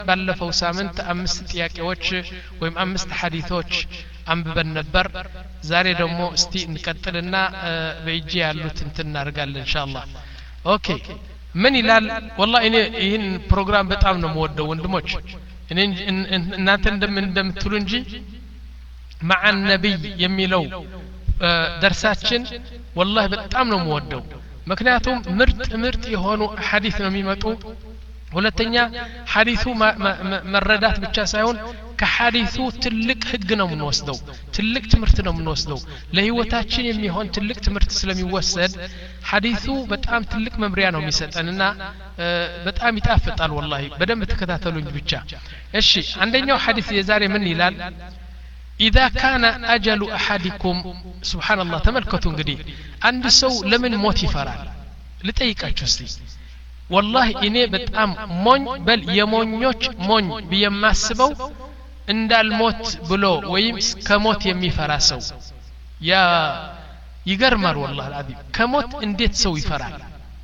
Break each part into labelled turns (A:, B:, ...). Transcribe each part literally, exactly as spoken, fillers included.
A: ባለፈው ሳምንት አምስት ጥያቄዎች ወይም አምስት ሐዲሶች አንብበን ነበር ዛሬ ደግሞ እስቲ እንቀጥልና በእጂ ያሉት እንትን እናርጋለን ኢንሻአላህ ኦኬ ምን ይላል والله እኔ ይሄን ፕሮግራም በጣም ነው የምወደው ወንድሞች እኔ እናንተ እንደምትሉ እንጂ مع النبي የሚለው ደርሳችን والله በጣም ነው የምወደው ምክንያቱም ምርጥ ምርጥ የሆኑ ሐዲስ ነው የሚመጡ ሁለተኛ ሐዲሱ መረዳት ብቻ ሳይሆን ከሐዲሱ ትልቅ ህግ ነው የምንወስደው ትልቅ ትምህርት ነው የምንወስደው ለህይወታችን የሚሆን ትልቅ ትምህርት ስለሚወሰድ ሐዲሱ በጣም ትልቅ መምሪያ ነው የሚሰጠንና በጣም ይጣፍጣል والله በደንብ ተከታተሉኝ ብቻ እሺ አንደኛው ሐዲስ የዛሬ ምን ይላል إذا كان أجل أحدكم سبحان الله تملكتوا እንግዲህ አንድ ሰው ለምን ሞት ይፈራል ልጠይቃችሁ እስቲ والله እኔ በጣም ሞኝ በል የሞኞች ሞኝ በየማስበው እንዳልሞት ብሎ ወይም ከሞት የሚፈራ ሰው ያ ይገርማል والله العظيم ከሞት እንዴት ሰው ይፈራል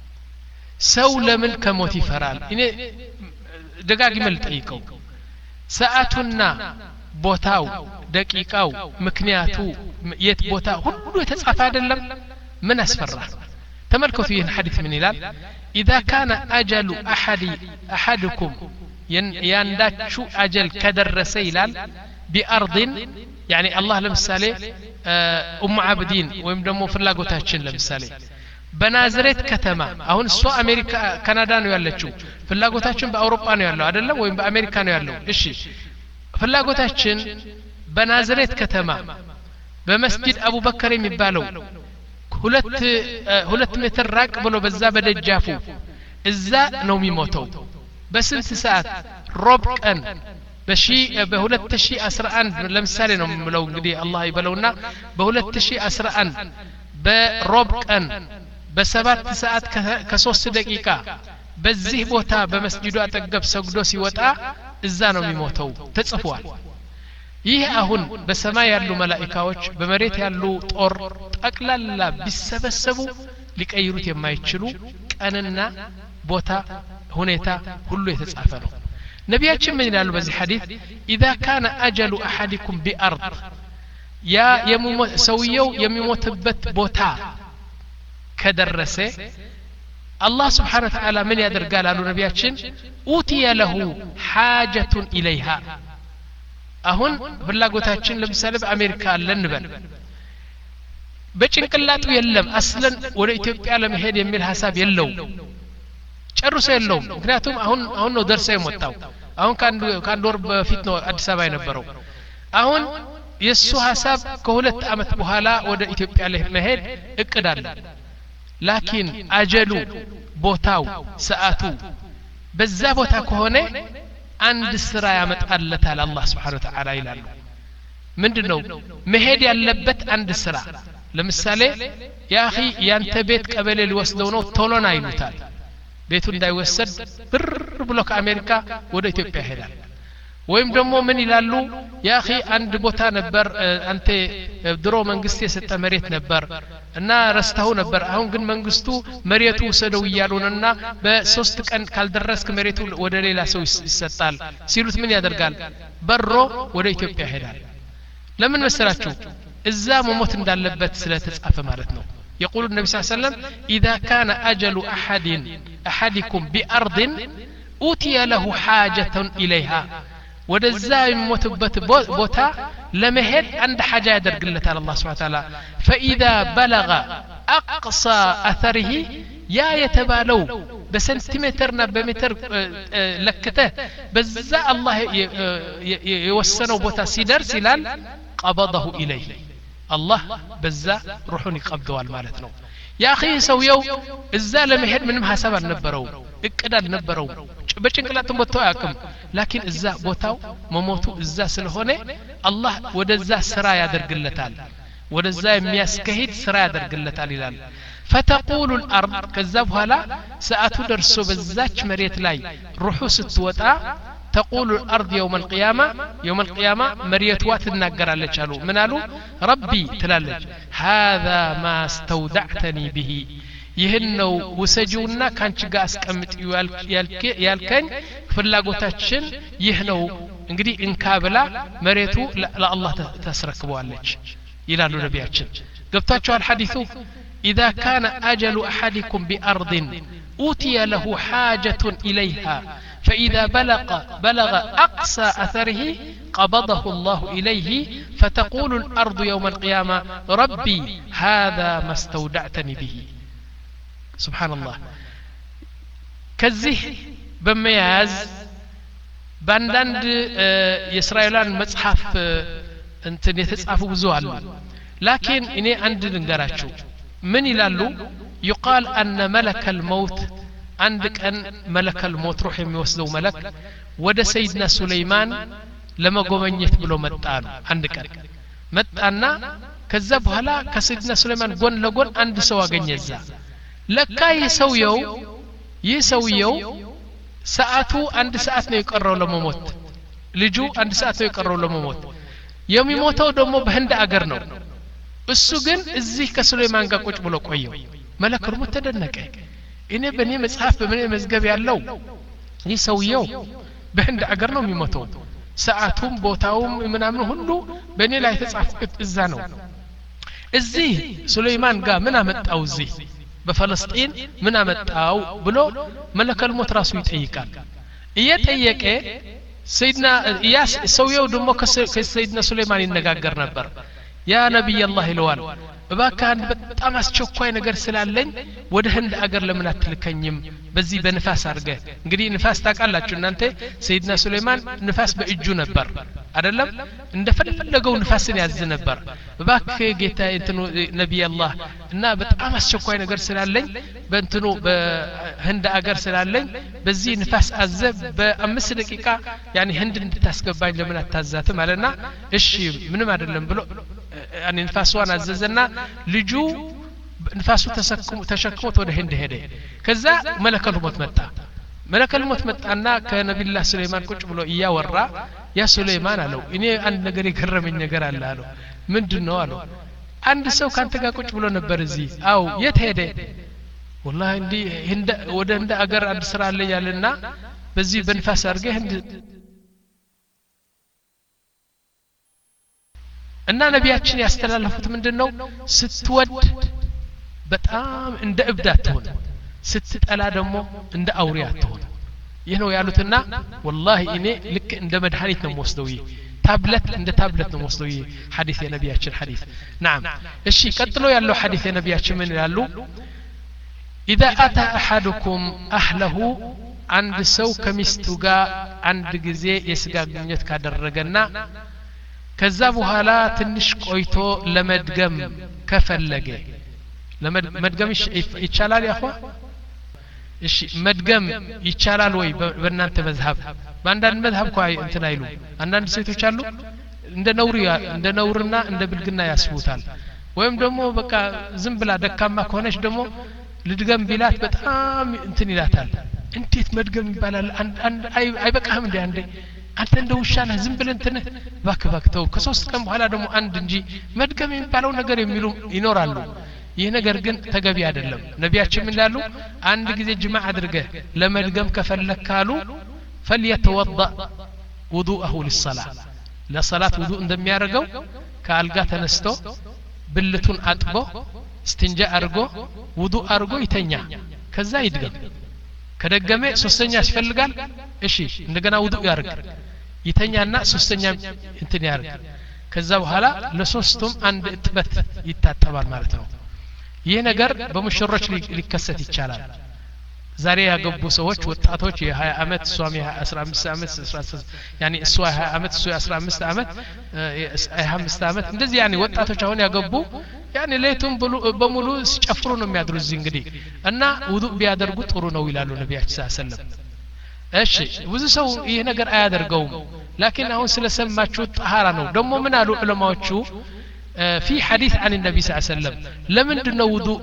A: ሰው ለምን ከሞት ይፈራል እኔ ደጋግሜ ልጠይቀው ሰዓቱና ቦታው ደቂቃው ምክንያቱ የት ቦታ ሁሉ የተጻፈ አይደለም ምን አስፈራ ተመልከቱ ይህን ሐዲስ ምን ይላል إذا كان أجل أحد أحدكم ينداتشو أجل كدرس ይላል بأرض يعني الله لمثالي أم عابدين ወይም ደግሞ ፍላጎታችን ለምሳሌ በናዝሬት ከተማ አሁን እሷ አሜሪካ ካናዳ ነው ያለችው ፍላጎታችን በአውሮፓ ነው ያለው አይደለም ወይም በአሜሪካ ነው ያለው እሺ ፍላጎታችን በናዝሬት ከተማ በመስጊድ አቡበከር የሚባለው ሁለት ሁለት ሜትር ራቅ ብሎ በዛ በደጃፉ እዛ ነው የሚሞተው በስንት ሰዓት ሮብ ቀን በሺ በ2011 ለምሳሌ ነው የምለው እንግዲህ አላህ ይበለውና በ2011 በሮብ ቀን በሰባት ሰዓት ከ3 ደቂቃ በዚህ ቦታ በመስጊዱ አጠገብ ሰግዶ ሲወጣ እዛ ነው የሚሞተው ተጽፏል ይህ አሁን በሰማይ ያሉ መላእክቶች በመሬት ያሉ ጦር ጠቅላላ ቢሰበሰቡ ሊቀይሩት የማይችሉ ቀንና ቦታ ሁኔታ ሁሉ የተጻፈ ነው ነቢያችን ምን ይላሉ በዚህ ሐዲስ اذا كان اجل احدكم بارض ያ ሰውየው የሚሞትበት ቦታ ከደረሰ الله سبحانه وتعالى من يدرقال على نبياتشن أوتي له حاجة إليها أهون فلاقوتاتشن لمسالة بأمريكا لنبن بچنقلاتو يلم أصلا ولا إثيوبيا لم يهد يميل حساب يلو ጨርሶ የለውም ምክንያቱም አሁን አሁን ነው ደርሰ የመጣው አሁን ካን ካን ዶር በፊት ነው አዲስ አበባ የነበረው አሁን የሱ ሐሳብ ከሁለት አመት በኋላ ወደ ኢትዮጵያ ለመሄድ እቅድ አለ ላኪን አጀሉ ቦታው ሰዓቱ በዛ ቦታ ከሆነ አንድ ስራ ያመጣለታል አላህ Subhanahu Wa Ta'ala ይላል ምንድነው መሄድ ያለበት አንድ ስራ ለምሳሌ ያ اخي ያንተ ቤት ቀበሌ ሊወስደው ነው ቶሎና ይሉታል ቤቱ እንዳይወሰድ ብር ብሎ ከአሜሪካ ወደ ኢትዮጵያ ይሄዳል ወይም ደግሞ ምን ይላሉ ያ اخي አንድ ቦታ ነበር አንተ ድሮ መንግስት የሰጠ መሬት ነበር እና ረስተው ነበር አሁን ግን መንግስቱ መሬቱ ወሰደው ይያሉንና በሶስት ቀን ካልደረስክ መሬቱ ወደ ሌላ ሰው ይሰጣል ሲሉት ምን ያደርጋል በሮ ወደ ኢትዮጵያ ይሄዳል ለምን መሰላችሁ እዛ መሞት እንዳለበት ስለተጻፈ ማለት ነው يقول النبي صلى الله عليه وسلم إذا كان أجل أحد أحدكم بأرض أوتي له حاجة إليها ودزا يموتبت بوتا لمهد عند حاجة يدرقلت على الله سبحانه وتعالى فإذا بلغ أقصى أثره يا يتبالو بسنتيمترنا بمتر لكته بزا الله يوسنوا بوتا سيدر سلال قبضه إليه الله بزا روحوني قبضوا المالتنا يا أخي سويو إزا لمهد من محاسب النبرو اقدر نبرو በጭንቅላቱ ቦታው ያቀም ላኪን እዛ ቦታው መሞቱ እዛ ስለሆነ አላህ ወደዛ ስራ ያደርግለታል ወደዛ የሚያስከሂድ ስራ ያደርግለታል ይላል فتقول الارض ከዛ በኋላ ሰዓቱ ደርሶ በዛች መሬት ላይ ሩሑ ስትወጣ تقول الارض يوم القيامه يوم القيامه مريتوا تناገራለች አሉ ምን አሉ ربي ትላለች هذا ما استودعتني به ይህን ነው ወሰጂውና ካንቺ ጋር አስቀምጥ ያልከኝ ፍላጎታችን ይህ ነው እንግዲህ እንካብላ መሬቱ ለአላህ ተስረክበዋለች ይላሉ ነቢያችን ገብታችኋል ሐዲሱ إذا كان أجل أحدكم بأرض أوتي له حاجة إليها فإذا بلغ بلغ أقصى أثره قبضه الله إليه فتقول الأرض يوم القيامة ربي هذا ما استودعتني به سبحان الله كزيه بمياز بانداند يسرائيلان مصحف انتن يتጻፉ ብዙ አሉ لكن እኔ አንድ ልንገራችሁ من ይላሉ يقال أن ملك الموت عند كان ملك الموت روح የሚወስደው ملك ወደ ሰይድና ሱለይማን ለመጎበኘት ብሎ መጣ ነው አንድ ቀን መጣና ከዛ በኋላ ከሰይድና ሱለይማን ጎን ለጎን አንድ ሰው አገኘዛ ለካ ይሰውየው ይሰውየው ሰዓቱ አንድ ሰዓት ነው የቀረው ለመሞት ልጁ አንድ ሰዓት ነው የቀረው ለመሞት የሚሞተው ደግሞ በህንድ አገር ነው እሱ ግን እዚህ ከሱለይማን ጋር ቁጭ ብሎ ቆየው መለከሩ ተደነቀ እኔ በኔ መጽሐፍ በኔ መዝገብ ያለው ይሰውየው በህንድ አገር ነው የሚሞተው ሰዓቱም ቦታውም ምናምን ሁሉ በኔ ላይ ተጻፈበት እዛ ነው እዚህ ሱለይማን ጋር ምን አመጣው እዚህ በፍልስጤን ምን አመጣው ብሎ መለከል ሞት ራሱ ይጠይቃል እየጠየቀ ሰይድና ያስ ሰውየው ደግሞ ከሰይድና ሱለይማን ይነጋገር ነበር ያ ነብይ አላህ ይለዋል እባካን በጣም አስቸኳይ ነገር ስላለኝ ወደ ህንድ አገር ለምን አትልከኝም በዚህ በንፋስ አርገ እንግዲህ ንፋስ ታቃላችሁ እናንተ ሰይድና ሱለይማን ንፋስ በእጁ ነበር አይደለም እንደፈለገው ንፋስን ያዝ ነበር እባክ ጌታ እንትኑ ነብይ አላህ እና በጣም አስቸኳይ ነገር ስላለኝ በእንትኑ በህንድ አገር ስላለኝ በዚህ ንፋስ አዘብ በአምስት ደቂቃ ያኒ ህንድ እንድታስገባኝ ለምን አታዛትም አለና እሺ ምንም አይደለም ብሎ يعني نفاسوان عززنا لجو نفاسو تسكم تشكمت وده هند هده كذا ملك الموت متى ملك الموت متى كنبي الله سليمان كنت بلو إياه ورا يا سليمان قالوا إني عند نجري كرم من نجار الله قالوا من دونه قالوا عند سو كان تجا كنت بلو نبرزي أو يتهده والله عندي هند وده هند أجر عند سرعة اللي يالنا بزي بنفاس أرجع هند እና ነቢያችን ያስተላለፉት ምንድነው ስትወድ በጣም እንደ እብዳት ትሆን ስትጠላ ደግሞ እንደ አውሪያ ትሆን ይህ ነው ያሉትና والله እኔ ልክ እንደ መድኃኒት ነው ወስደው ይሄ ታብለት እንደ ታብለት ነው ወስደው ይሄ ሐዲስ የነቢያችን ሐዲስ نعم እሺ ቀጥሎ ያለው ሐዲስ የነቢያችን ምን ይላሉ اذا اتى احدكم اهله አንድ ሰው ከሚስቱ ጋር አንድ ጊዜ የስጋ ግንኙነት ካደረገና ከዛ በኋላ ትንሽ ቆይቶ ለመድገም ከፈለገ ለመድገም ይቻላል ያኳ እሺ መድገም ይቻላል ወይ በእናንተ መዝሐብ በአንዳንድ መዝሐብ ቆይ እንትን አይሉ አንዳንድ ሴቶች አሉ እንደ ነውር እንደ ነውርና እንደ ብልግና ያስቡታል ወይም ደግሞ በቃ ዝም ብላ ደካማ ከሆነች ደግሞ ልድገም ቢላት በጣም እንትን ይላታል እንዴት መድገም ይባላል አንድ አይበቃህም እንደ አንዴ አንተ እንደው ሻና ዝም ብለን እንትን ባክ ባክ ተው ከሶስት ቀን በኋላ ደግሞ አንድ እንጂ መድገም የሚባለው ነገር የሚሉ ይኖራሉ ይህ ነገር ግን ተገቢ አይደለም ነቢያችን ምን ይላሉ አንድ ጊዜ ጅማዕ አድርገህ ለመድገም ከፈለካሉ فليتوضا وضوءه للصلاه ለሰላት ውዱእ እንደሚያደርገው ከአልጋ ተነስቶ ብልቱን አጥቦ استنجا አድርጎ ውዱእ አድርጎ ይተኛ ከዛ ይድገም ከደገመ ሶስተኛ ያስፈልጋል እሺ እንደገና ውዱእ ያርግ ይተኛና ሶስተኛ እንትን ያርግ ከዛ በኋላ ለሶስቱም አንድ እጥበት ይታጠባል ማለት ነው ይሄ ነገር በሙሽሮች ሊከሰት ይቻላል ዛሬ ያገቡ ሰዎች ወጣቶች የ20 አመት ሷሚ አስራ አምስት አመት ያኒ እሷ ሀያ አመት እሷ አስራ አምስት አመት ሀያ አምስት አመት እንደዚህ ያኒ ወጣቶች አሁን ያገቡ ያኒ ለይቱም በሙሉ ሲጨፍሩ ነው የሚያድሩ እዚህ እንግዲህ እና ውዱእ ቢያደርጉ ጥሩ ነው ይላሉ ነብያችን ሰለላሁ ዐለይሂ ወሰለም እሺ ብዙ ሰው ይሄ ነገር አያደርገውም لكن አሁን ስለሰማችሁ ጣሃራ ነው ደግሞ ምን አሉ ዑለማዎቹ في حديث عن النبي صلى الله عليه وسلم لمن دنو وضوء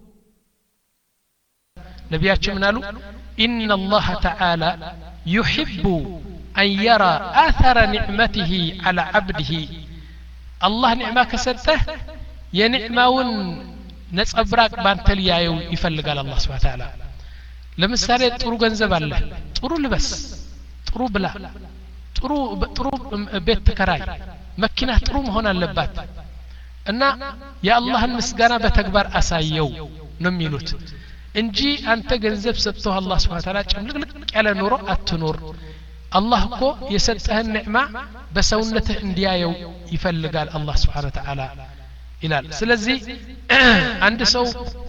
A: نبياتش من قالوا إن الله تعالى يحب أن يرى آثر نعمته على عبده الله نعمة كسته ينعمون ነጸብራቅ ባንተ ሊያየው ይፈልጋል አላህ Subhanahu Wa Ta'ala ለምሳሌ ጥሩ ገንዘብ አለ ጥሩ ልበስ ጥሩ ብላ ጥሩ ጥሩ ቤት ተከራይ መኪና ጥሩ መሆን አለባት እና የአላህን ምስጋና በተግባር አሳየው ነው የሚሉት እንጂ አንተ ገንዘብ ሰጥተው አላህ Subhanahu Wa Ta'ala ጨምልቅልቅ ያለ ኑሮ አትኖር አላህ እኮ የሰጠህን ኒዕማ በሰውነትህ እንዲያየው ይፈልጋል አላህ Subhanahu Wa Ta'ala ይላል ስለዚህ አንድ ሰው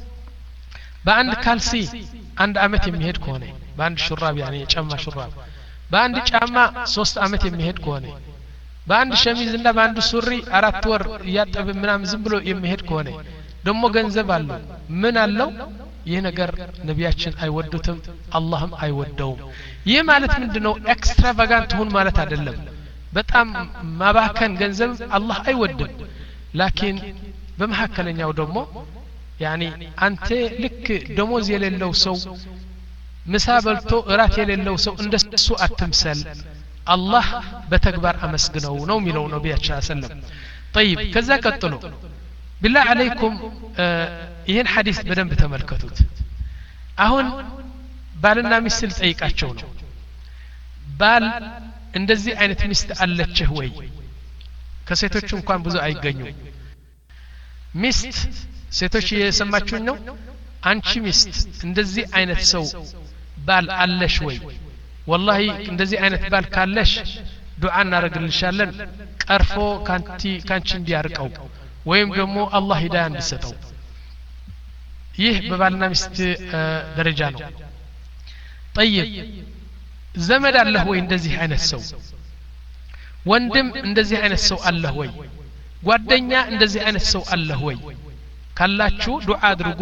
A: በአንድ ካልሲ አንድ አመት የሚሄድ ከሆነ በአንድ ሹራብ ያኔ ጫማ ሹራብ በአንድ ጫማ ሶስት አመት የሚሄድ ከሆነ በአንድ ሸሚዝና በአንድ ሱሪ አራት ወር ያጠበ ምናምን ዝም ብሎ የሚሄድ ከሆነ ደሞ ገንዘብ አለው ምን አለው ይህ ነገር ነቢያችን አይወዱትም አላህም አይወደውም ይህ ማለት ምንድነው ኤክስትራቫጋንት ሁን ማለት አይደለም በጣም ማባከን ገንዘብ አላህ አይወድም ላኪን በመሐከለኛው ደሞ ያኒ አንተ ልክ ደሞዝ የሌለው ሰው ምሳ በልቶ እራት የሌለው ሰው እንደሱ አትምሰል አላህ በተግባር አመስግነው ነው የሚለው ነብያችን ሰለላሁ ዐለይሂ ወሰለም طيب ከዛ ቀጥሎ بالله عليكم ይሄን ሐዲስ በደንብ ተመልከቱት አሁን ባልና ሚስት ጠይቃቸው ነው ባል እንደዚህ አይነት ሚስት አለችህ ወይ ከሴቶች እንኳን ብዙ አይገኙም ሚስት ሴቶች የሰማችሁኝ ነው አንቺ ሚስት እንደዚህ አይነት ሰው ባል አለሽ ወይ والله እንደዚህ አይነት ባል ካለሽ ዱዓ እናረግልሻለን ቀርፎ ካንቲ ካንቺ እንዲያርቀው ወይም ደግሞ አላህ ሂዳያ እንዲሰጠው ይህ በባልና ሚስት ደረጃ ነው طيب ዘመድ አለህ ወይ እንደዚህ አይነት ሰው ወንድም እንደዚህ አይነት ሰው አለህ ወይ ጓደኛ እንደዚህ አይነት ሰው አለህ ወይ ካላችሁ ዱዓ አድርጉ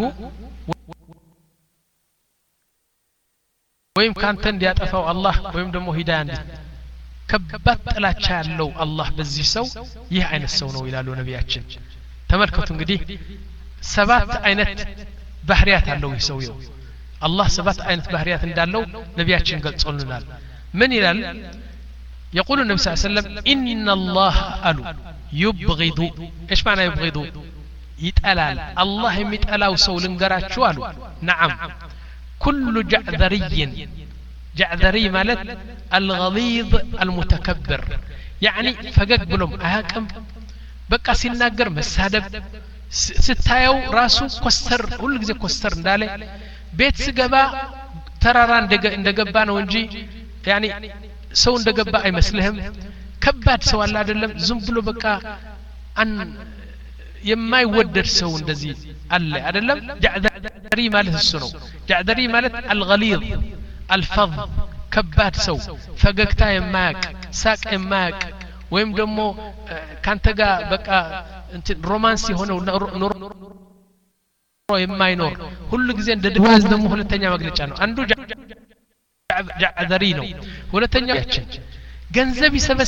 A: ወይም ካንተ እንዲያጠፋው አላህ ወይም ደግሞ ሂዳያ እንዲ ከባድ ጥላቻ ያለው አላህ በዚህ ሰው ይህ አይነት ሰው ነው ይላሉ ነብያችን ተመልከቱ እንግዲህ ሰባት አይነት ባህሪያት አለው ይህ ሰውየው አላህ ሰባት አይነት ባህሪያት እንዳለው ነብያችን ገልጾልናል ምን ይላል يقول النبي صلى الله عليه وسلم إن الله ألو يبغض إيش معنى يبغض يتألال الله يتألاو سو لنقراتشو ألو نعم كل جعذري جعذري مالت الغليظ المتكبر يعني فقق بلوم أهاكم بقى سيناقر مسادب ستايو راسو كوستر كل جزء كوستر ندالي بيت سقبا تراران اندقبا نونجي يعني سو اندقبا اي مسلهم كباد سو الله عدلم زنبلو بقى ان يما يودر سو اندزي الله عدلم جعذري مالت السنو جعذري مالت الغليظ الفظ كباد سو فققتا يماك ساق يماك ويم دمو كانتقا بقى رومانسي هنا نور የማይኖር ሁሉ ጊዜ እንደ ድባዝ ደሞ ሁለተኛ መግለጫ ነው አንዱ ጃዕዘሪ ነው ሁለተኛው ያችን ገንዘብ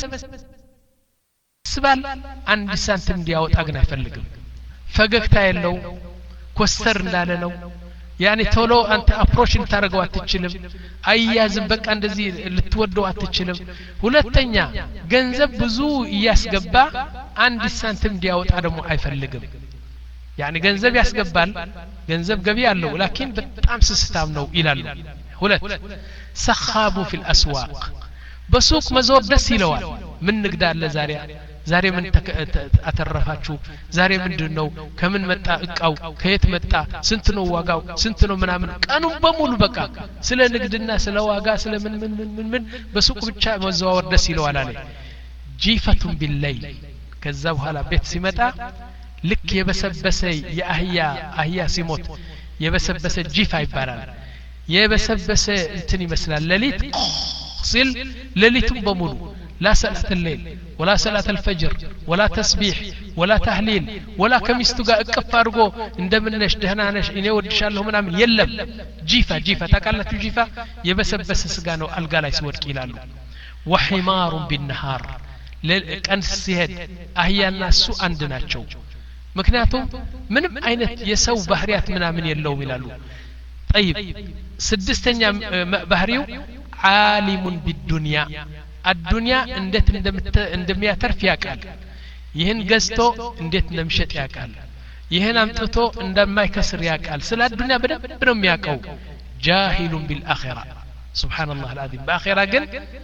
A: ይሰበስባል አንድ ሳንቲም እንዲያወጣ ግን አይፈልግም ፈገግታ የለው ኮስተር እንዳለ ነው ያኒ ቶሎ አንተ አፕሮች ልታረጋው አትችልም አያዝም በቃ እንደዚህ ልትወደው አትችልም ሁለተኛ ገንዘብ ብዙ እያስገባ አንድ ሳንቲም እንዲያወጣ ደግሞ አይፈልግም يعني ገንዘብ ያስገባል ገንዘብ ገቢ ያለው لكن በጣም ስስታም ነው ይላሉ ሁለት ሰኻቡ في الاسواق በሱቅ መዞር ደስ ይለዋል ምን ንግዳለ ዛሬ ዛሬ ምን አተረፋችሁ ዛሬ ምንድነው ከምን መጣ እቃው ከየት መጣ ስንት ነው ዋጋው ስንት ነው ምናምን ቀኑን በሙሉ በቃ ስለ ንግድና ስለ ዋጋ ስለ ምን ምን ምን ምን በሱቅ ብቻ መዘዋወር ደስ ይለዋል አለ ጂፈቱን ቢልለይል ከዛ በኋላ ቤት ሲመጣ ልክ የበሰበሰ የአህያ አህያ ሲሞት የበሰበሰ ጂፋ ይባላል የበሰበሰ እንትን ይመስላል ለሊት ሲል ለሊቱን በሙሉ لا صلاة الليل ولا صلاة الفجر ولا تسبيح ولا تهليل ولا كمستو غا اقف ارغو እንደምንነሽ ደህናነሽ እኔ ወድሻለሁ ምናምን የለም ጂፋ ጂፋ ታቃላችሁ ጂፋ የበሰበሰ ስጋ ነው አልጋ ላይ ሲወድቅ ይላሉ وحمار بالنهار ቀን ሲሄድ አህያና እሱ አንድ ናቸው ምክንያቱም ምንም አይነት የሰው ባህሪያት ምናምን የለውም ይላሉ طيب ስድስተኛ ባህሪው عالم بالدنيا الدنيا እንዴት እንደሚያተርፍ ያቃል ይህን ገዝቶ እንዴት እንደምሸጥ ያቃል ይሄን አምጥቶ እንደማይከስር ያቃል ስለ ዱንያ በደንብ ነው የሚያቀው ጃሂሉን ቢልአኺራ ሱብሃንአላህ አልዓዚም በአኺራ ግን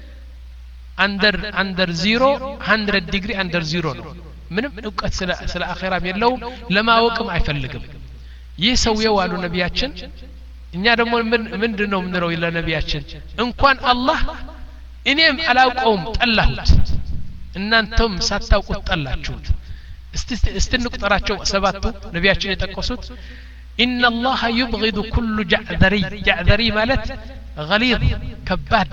A: አንደር አንደር ዜሮ መቶ ዲግሪ አንደር ዜሮ ነው ምንም እውቀት ስለ ስለ አኺራም የለውም ለማወቅም አይፈልግም ይህ ሰውየው አሉ ነቢያችን እኛ ደግሞ ምንድነው ምንለው ለነቢያችን እንኳን አላህ እኔም አላውቀውም ጠላሁት እናንተም ሳታውቁት ጠላችሁት እስቲ እስቲ እንቁጠራቸው ሰባቱ ነቢያችን የጠቀሱት إن الله يبغض كل جعذري جعذري مالت غليظ كباد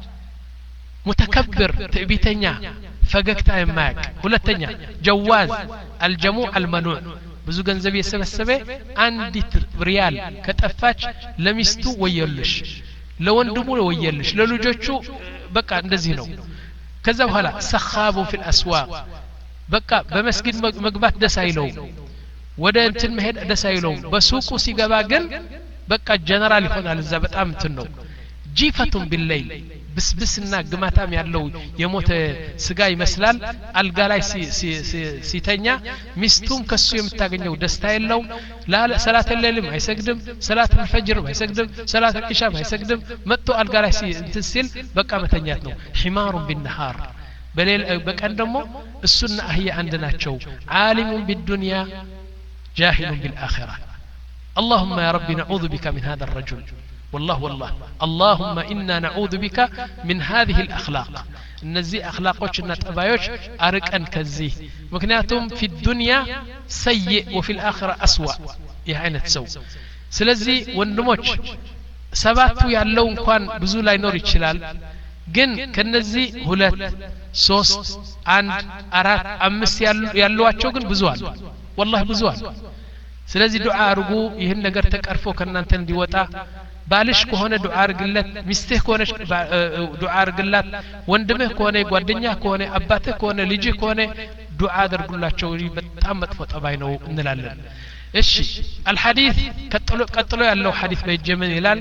A: متكبر تأبيتنيا فقكتا يماك هلتنيا جواز الجموع المنوع ብዙ ገንዘብ የሰበሰበ አንዲት ሪያል ከጠፋች ለሚስቱ ወየልሽ ለወንድሙ ወየልሽ ለልጆቹ በቃ እንደዚህ ነው ከዛ በኋላ ሰኻቡ في الاسواق በቃ በመስጊድ መግባት ደስ አይለው ወደ እንትን መሄድ ደስ አይለው በሱቁ ሲገባ ግን በቃ ጀነራል ይሆናል እዛ በጣም እንትን ነው ጂፈቱን ቢለይል ብስብስና ግማታም ያለው የሞተ ስጋ ይመስላል አልጋ ላይ ሲተኛ ሚስቱም ከሱ የምታገኘው ደስታ የለው ሰላት ለይልም አይሰግድም ሰላት الفجر አይሰግድም ሰላት العشاء አይሰግድም መጥቶ አልጋ ላይ ሲል በቃ መተኛት ነው ሒማሩ بالنهار በሌል በቀን ደግሞ እሱና አህያ አንድ ናቸው ዓሊሙ بالدنيا جاهل بالآخرة اللهم يا ربي نعوذ بك من هذا الرجل والله والله اللهم إنا نعوذ بك من هذه الأخلاق النزي أخلاقوش النتبايوش أركن كزي مكنياتهم في الدنيا سيء وفي الآخرة أسوأ يعني تسو سلزي ونموش سباتو يعلون كوان بزو لا ينور يتشلال جن كنزي هلت ሶስት አንድ አራት አምስት ያሉዋቸው ግን ብዙዋል والله ብዙዋል ስለዚህ ዱዓ አርጉ ይሄን ነገር ተቀርፎ ከናንተ እንዲወጣ ባልሽ ከሆነ ዱዓ አርግለት ሚስትህ ከሆነች ዱዓ አርግላት ወንድምህ ከሆነ ጓደኛህ ከሆነ አባትህ ከሆነ ልጅህ ከሆነ ዱዓ አድርጉላቸው በጣም መጥፎ ጠባይ ነው እንላለን እሺ الحديث ቀጥሎ ቀጥሎ ያለው ሐዲስ በጀመን ይላል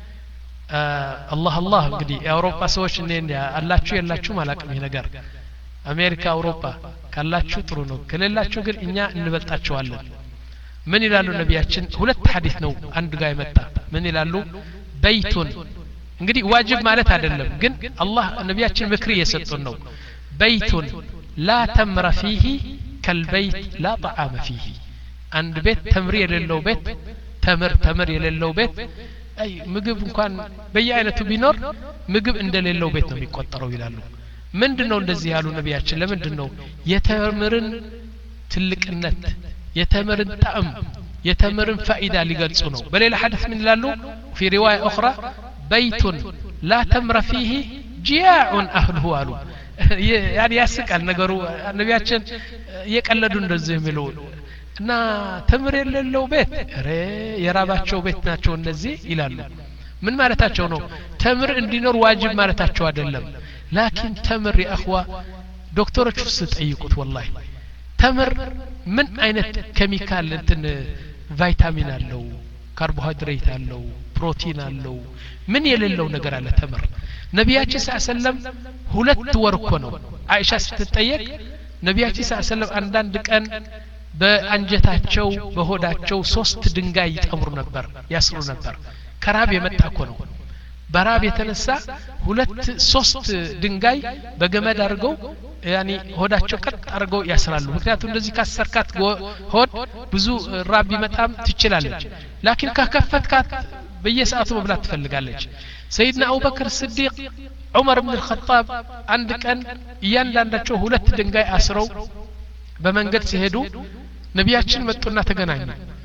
A: አላህ አላህ እንግዲህ የአውሮፓ ሰዎች እንዴ አላችሁ የላችሁ ማላቀም ይሄ ነገር አሜሪካ አውሮፓ ካላችሁ ጥሩ ነው ከሌላችሁ ግን እኛ እንበልጣቸዋለን ምን ይላሉ ነቢያችን ሁለት ሐዲስ ነው አንድ ጋር ይመጣ ምን ይላሉ በይቱን እንግዲህ ዋጅብ ማለት አይደለም ግን አላህ ነቢያችን ምክር እየሰጡን ነው በይቱን لا تمر فيه كالبيت لا طعام فيه አንድ ቤት ተምር የሌለው ቤት ተምር ተምር የሌለው ቤት አይ ምግብ እንኳን በየአይነቱ ቢኖር ምግብ እንደሌለው ቤት ነው የሚቆጠረው ይላሉ ምንድነው እንደዚህ ያሉ ነቢያችን ለምንድነው የተምርን ትልቅነት የተምርን ጣዕም የተምርን ፋኢዳ ሊገልጹ ነው በሌላ ሐዲስ ምን ይላሉ في روايه اخرى بيت لا تمر فيه جياع اهله አሉ يعني ያስቃል ነገሩ ነቢያችን የቀለዱ እንደዚህ የሚሉ እና ተምር የሌለው ቤት ረ የራባቸው ቤት ናቸው እነዚህ ይላሉ ምን ማለታቸው ነው ተምር እንዲኖር ዋጅብ ማለታቸው አይደለም ላኪን ተምር ያخዋ ዶክተሮች ሲጠይቁት والله ተምር ምን አይነት ኬሚካል እንትን ቫይታሚን አለው ካርቦሃይድሬት አለው ፕሮቲን አለው ምን የሌለው ነገር አለ ተምር ነቢያችን ሰለላሁ ሁለት ወር እኮ ነው አይሻ ስትጠየቅ ነቢያችን ሰለላሁ አንዳንድ ቀን በአንጀታቸው በሆዳቸው ሶስት ድንጋይ ይጠምሩ ነበር ያስሩ ነበር ከራብ የመጣ እኮ ነው በራብ የተነሳ ሁለት ሶስት ድንጋይ በገመድ አድርገው ያኒ ሆዳቸው ቀጥ አድርገው ያስራሉ ምክንያቱም እንደዚህ ካሰርካት ሆድ ብዙ ራብ ይመጣም ትችላለች ላኪን ከከፈትካት በየሰዓቱ መብላት ትፈልጋለች ሰይድና አቡበክር ሲዲቅ ዑመር ኢብኑ الخطاب አንድ ቀን እያንዳንዳቸው ሁለት ድንጋይ አስረው በመንገድ ሲሄዱ ነቢያችን መጡና ተገናኙ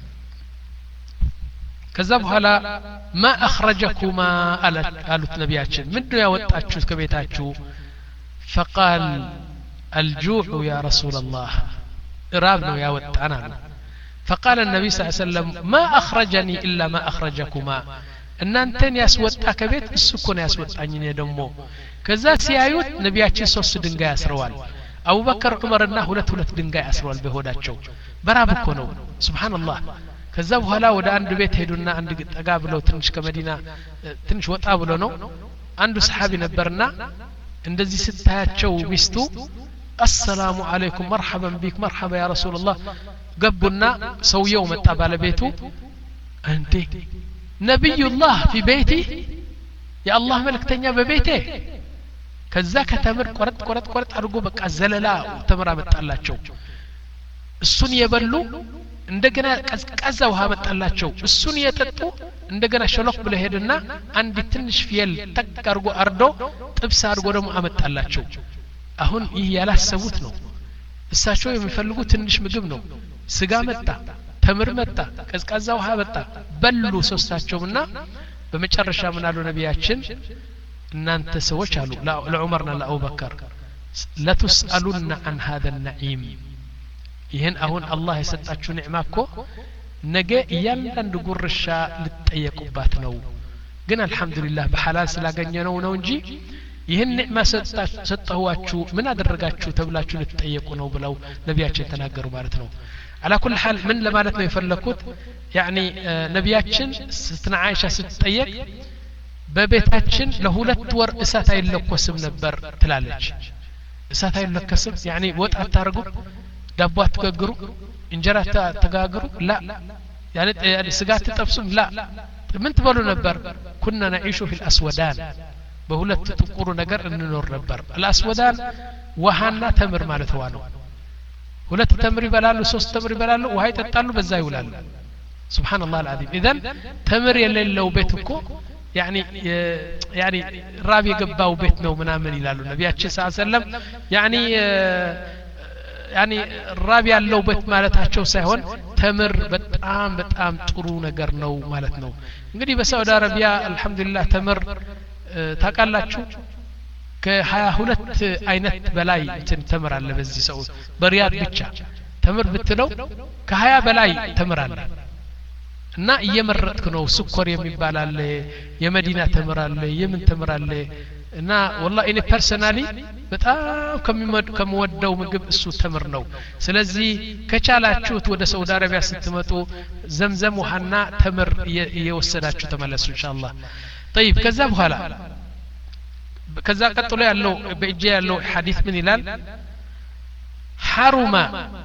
A: ከዛ በኋላ ما اخرجكما አሉት ነቢያችን ምንድነው ያወጣችሁት ከቤታችሁ فقال الجوع يا رسول الله راب ነው ያወጣና فقال النبي صلى الله عليه وسلم ما اخرجني الا ما اخرجكما እናንተን ያስወጣ ከቤት እሱ እኮ ነው ያስወጣኝ እኔ ደግሞ ከዛ ሲያዩት ነቢያችን ሶስት ድንጋይ ያስረዋል አቡበከር ዑመርና ሁለት ሁለት ድንጋይ አስረዋል በሆዳቸው በራብ እኮ ነው ሱብሃንአላህ ከዛ በኋላ ወደ አንድ ቤት ሄዱና አንድ ጠጋ ብለው ትንሽ ከመዲና ትንሽ ወጣ ብሎ ነው አንዱ ሰሃቢ ነበርና እንደዚህ ስታያቸው ሚስቱ السلام عليكم مرحبا بك مرحبا يا رسول الله ገቡና ሰውየው መጣ ባለቤቱ እንዴ ነብዩላህ في بيتي የአላህ መልእክተኛ በቤቴ ከዛ ከተምር ቆረጥ ቆረጥ ቆረጥ አድርጎ በቃ ዘለላ ተምራ መጣላቸው እሱን የበሉ እንደገና ቀዝቃዛ ውሃ መጣላቸው እሱን የጠጡ እንደገና ሸሎክ ብለ ሄድና አንድ ትንሽ ፍየል ተቅ አድርጎ አርዶ ጥብስ አድርጎ ደግሞ አመጣላቸው አሁን ይህ ያላሰቡት ነው እሳቸው የሚፈልጉት ትንሽ ምግብ ነው ስጋ መጣ ተምር መጣ ቀዝቃዛ ውሃ መጣ በሉ ሶስታቸውና በመጨረሻ ምን አሉ ነቢያችን እናንተ ሰዎች አሉ ለዑመርና ለአቡበከር ለተስአሉና عن هذا النعيم ይሄን አሁን አላህ የሰጣችሁ ኒዕማ እኮ ነገ እያንዳንዱ ጉርሻ ልትጠየቁባት ነው ግን አልহামዱሊላህ በሐላል ስላገኘነው ነው እንጂ ይሄን ኒዕማ ሰጣችሁ ምን አደረጋችሁ ተብላችሁ ልትጠየቁ ነው ብለው ነቢያችን ተናገሩ ማለት ነው على كل حال من ለማለት ነው የፈለኩት يعني ነቢያችን ስትና አይሻ ስትጠየቅ በቤታችን ለሁለት ወር እሳት አይለኮስም ነበር ትላለች እሳት አይለኮስም يعني ወጥ አታርጉ ዳቦ አትጋግሩ እንጀራ አትጋግሩ لا يعني ስጋ አትጠብሱም لا ምን ትበሉ ነበር كنا نعيش في الاسودان በሁለት ጥቁሩ ነገር እንኖር ነበር الاسودان ውሃና ተምር ማለት ነው ሁለት ተምር ይበላሉ ሶስት ተምር ይበላሉ ውሃ ይጠጣሉ በዛ ይውላሉ سبحان الله العظيم اذا ተምር የሌለው ቤት እኮ يعني يعني راب يقباو بيت ነው ምናምን ይላሉ ነብያችን ሰለላሁ ዐለይሂ ወሰለም يعني يعني راب ያለው ቤት ማለታቸው ሳይሆን ተምር በጣም በጣም ጥሩ ነገር ነው ማለት ነው እንግዲህ በሳውዲ አረቢያ አልহামዱሊላህ ተምር ታቃላችሁ ከሀያ ሁለት አይነት በላይ እንትን ተምር አለ በዚህ ሰው በሪያድ ብቻ ተምር ብትለው ከሀያ በላይ ተምር አለ እና እየመረጥክ ነው ስኳር የሚባል አለ የመዲና ተምር አለ የምን ተምር አለ እና والله እኔ ፐርሰናሊ በጣም ከመወደው ምግብ እሱ ተምር ነው ስለዚህ ከቻላችሁት ወደ ሳውዲ አረቢያ ስትመጡ ዘምዘም ውሃና ተምር እየወሰዳችሁ ተመለሱ ኢንሻአላህ طيب ከዛ በኋላ ከዛ ቀጥሎ ያለው በእጄ ያለው ሐዲስ ምን ይላል حرم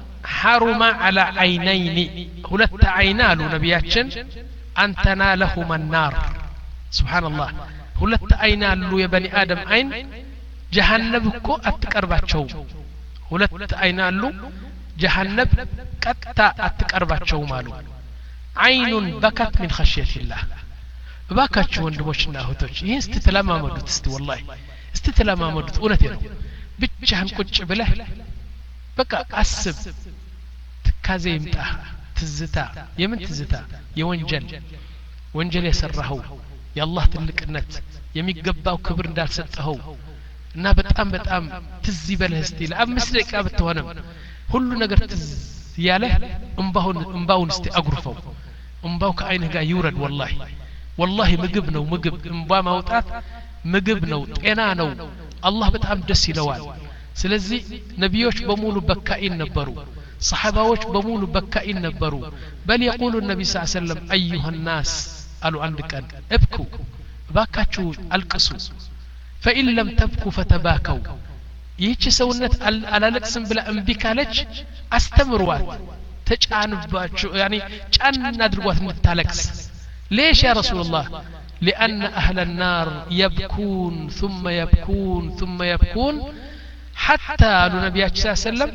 A: حرم على عينين ሁለት አይና አሉ ነብያችን አንተና ለሁማ النار سبحان الله ሁለት አይና አሉ የበኒ አደም አይን ጀሃነም እኮ አትቀርባቸው ሁለት አይና አሉ ጀሃነም ቀጥታ አትቀርባቸው ማሉ عين بكت من خشية الله ባካችሁ ወንድሞችና እህቶች ይሄን ስትተለማመዱት እስቲ والله ስትተለማመዱት እውነቴ ነው ብቻህን ቁጭ ብለህ በቃ አስብ ትካዜ ይምጣ ትዝታ የምን ትዝታ የወንጀል ወንጀል የሰራኸው የአላህ ትልቅነት የሚገባው ክብር እንዳልሰጠኸው እና በጣም በጣም ትዝ ይበልህ እስቲ ለአምስት ደቂቃ ብትሆንም ሁሉ ነገር ትዝ ያለ እንባውን እንባውን እስቲ አጉርፈው እንባው ከአይንህ ጋር ይውረድ والله والله ምግብ ነው ምግብ እንባ ማውጣት ምግብ ነው ጤና ነው አላህ በጣም ደስ ይለዋል ስለዚህ ነብዮች በሙሉ በካኢን ነበሩ صحابዎች በሙሉ በካኢን ነበሩ በል يقول النبي صلى الله عليه وسلم ايها الناس አሉ አንድ ቀን እብኩ ባካችሁ አልቅሱ فإن لم تبكوا فتباكوا ይህች ሰውነት አላለቅስም ብላ እምቢ ካለች አስተምሯት ተጫንባችሁ يعني ጫን አድርጓት እንድታለቅስ ليش يا رسول الله لأن أهل النار يبكون ثم يبكون ثم يبكون حتى النبي صلى الله عليه وسلم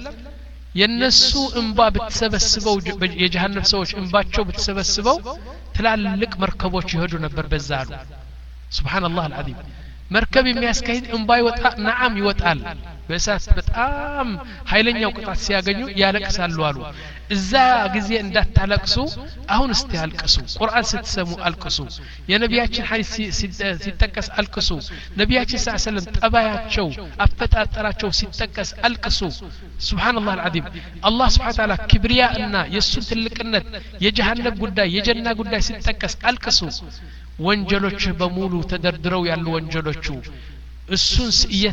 A: ينسو انبا بتسبسبو يجهنم سوش انباچو بتسبسبو تلالق مركبوች ይሄዱ ነበር በዛሉ سبحان الله العظيم مركب የሚያስከሂድ እንባ ይወጣ نعم ይወጣል በእሳት በጣም ኃይለኛው ቅጣት ሲያገኙ ያለቅሳሉ አሉ እዛ ጊዜ እንዳታለቅሱ አሁን እስቲ አልቅሱ ቁርአን ስትሰሙ አልቅሱ የነቢያችን ሐዲስ ሲጠቀስ አልቅሱ ነቢያችን ሰለላሁ ዐለይሂ ወሰለም ጠባያቸው አፈጣጠራቸው ሲጠቀስ አልቅሱ سبحان الله العظيم الله سبحانه وتعالى كبرياء እና የሱ ትልቅነት የጀሃነም ጉዳይ የጀና ጉዳይ ሲጠቀስ አልቅሱ ወንጀሎች በሙሉ ተደርድረው ያሉ ወንጀሎቹ እሱን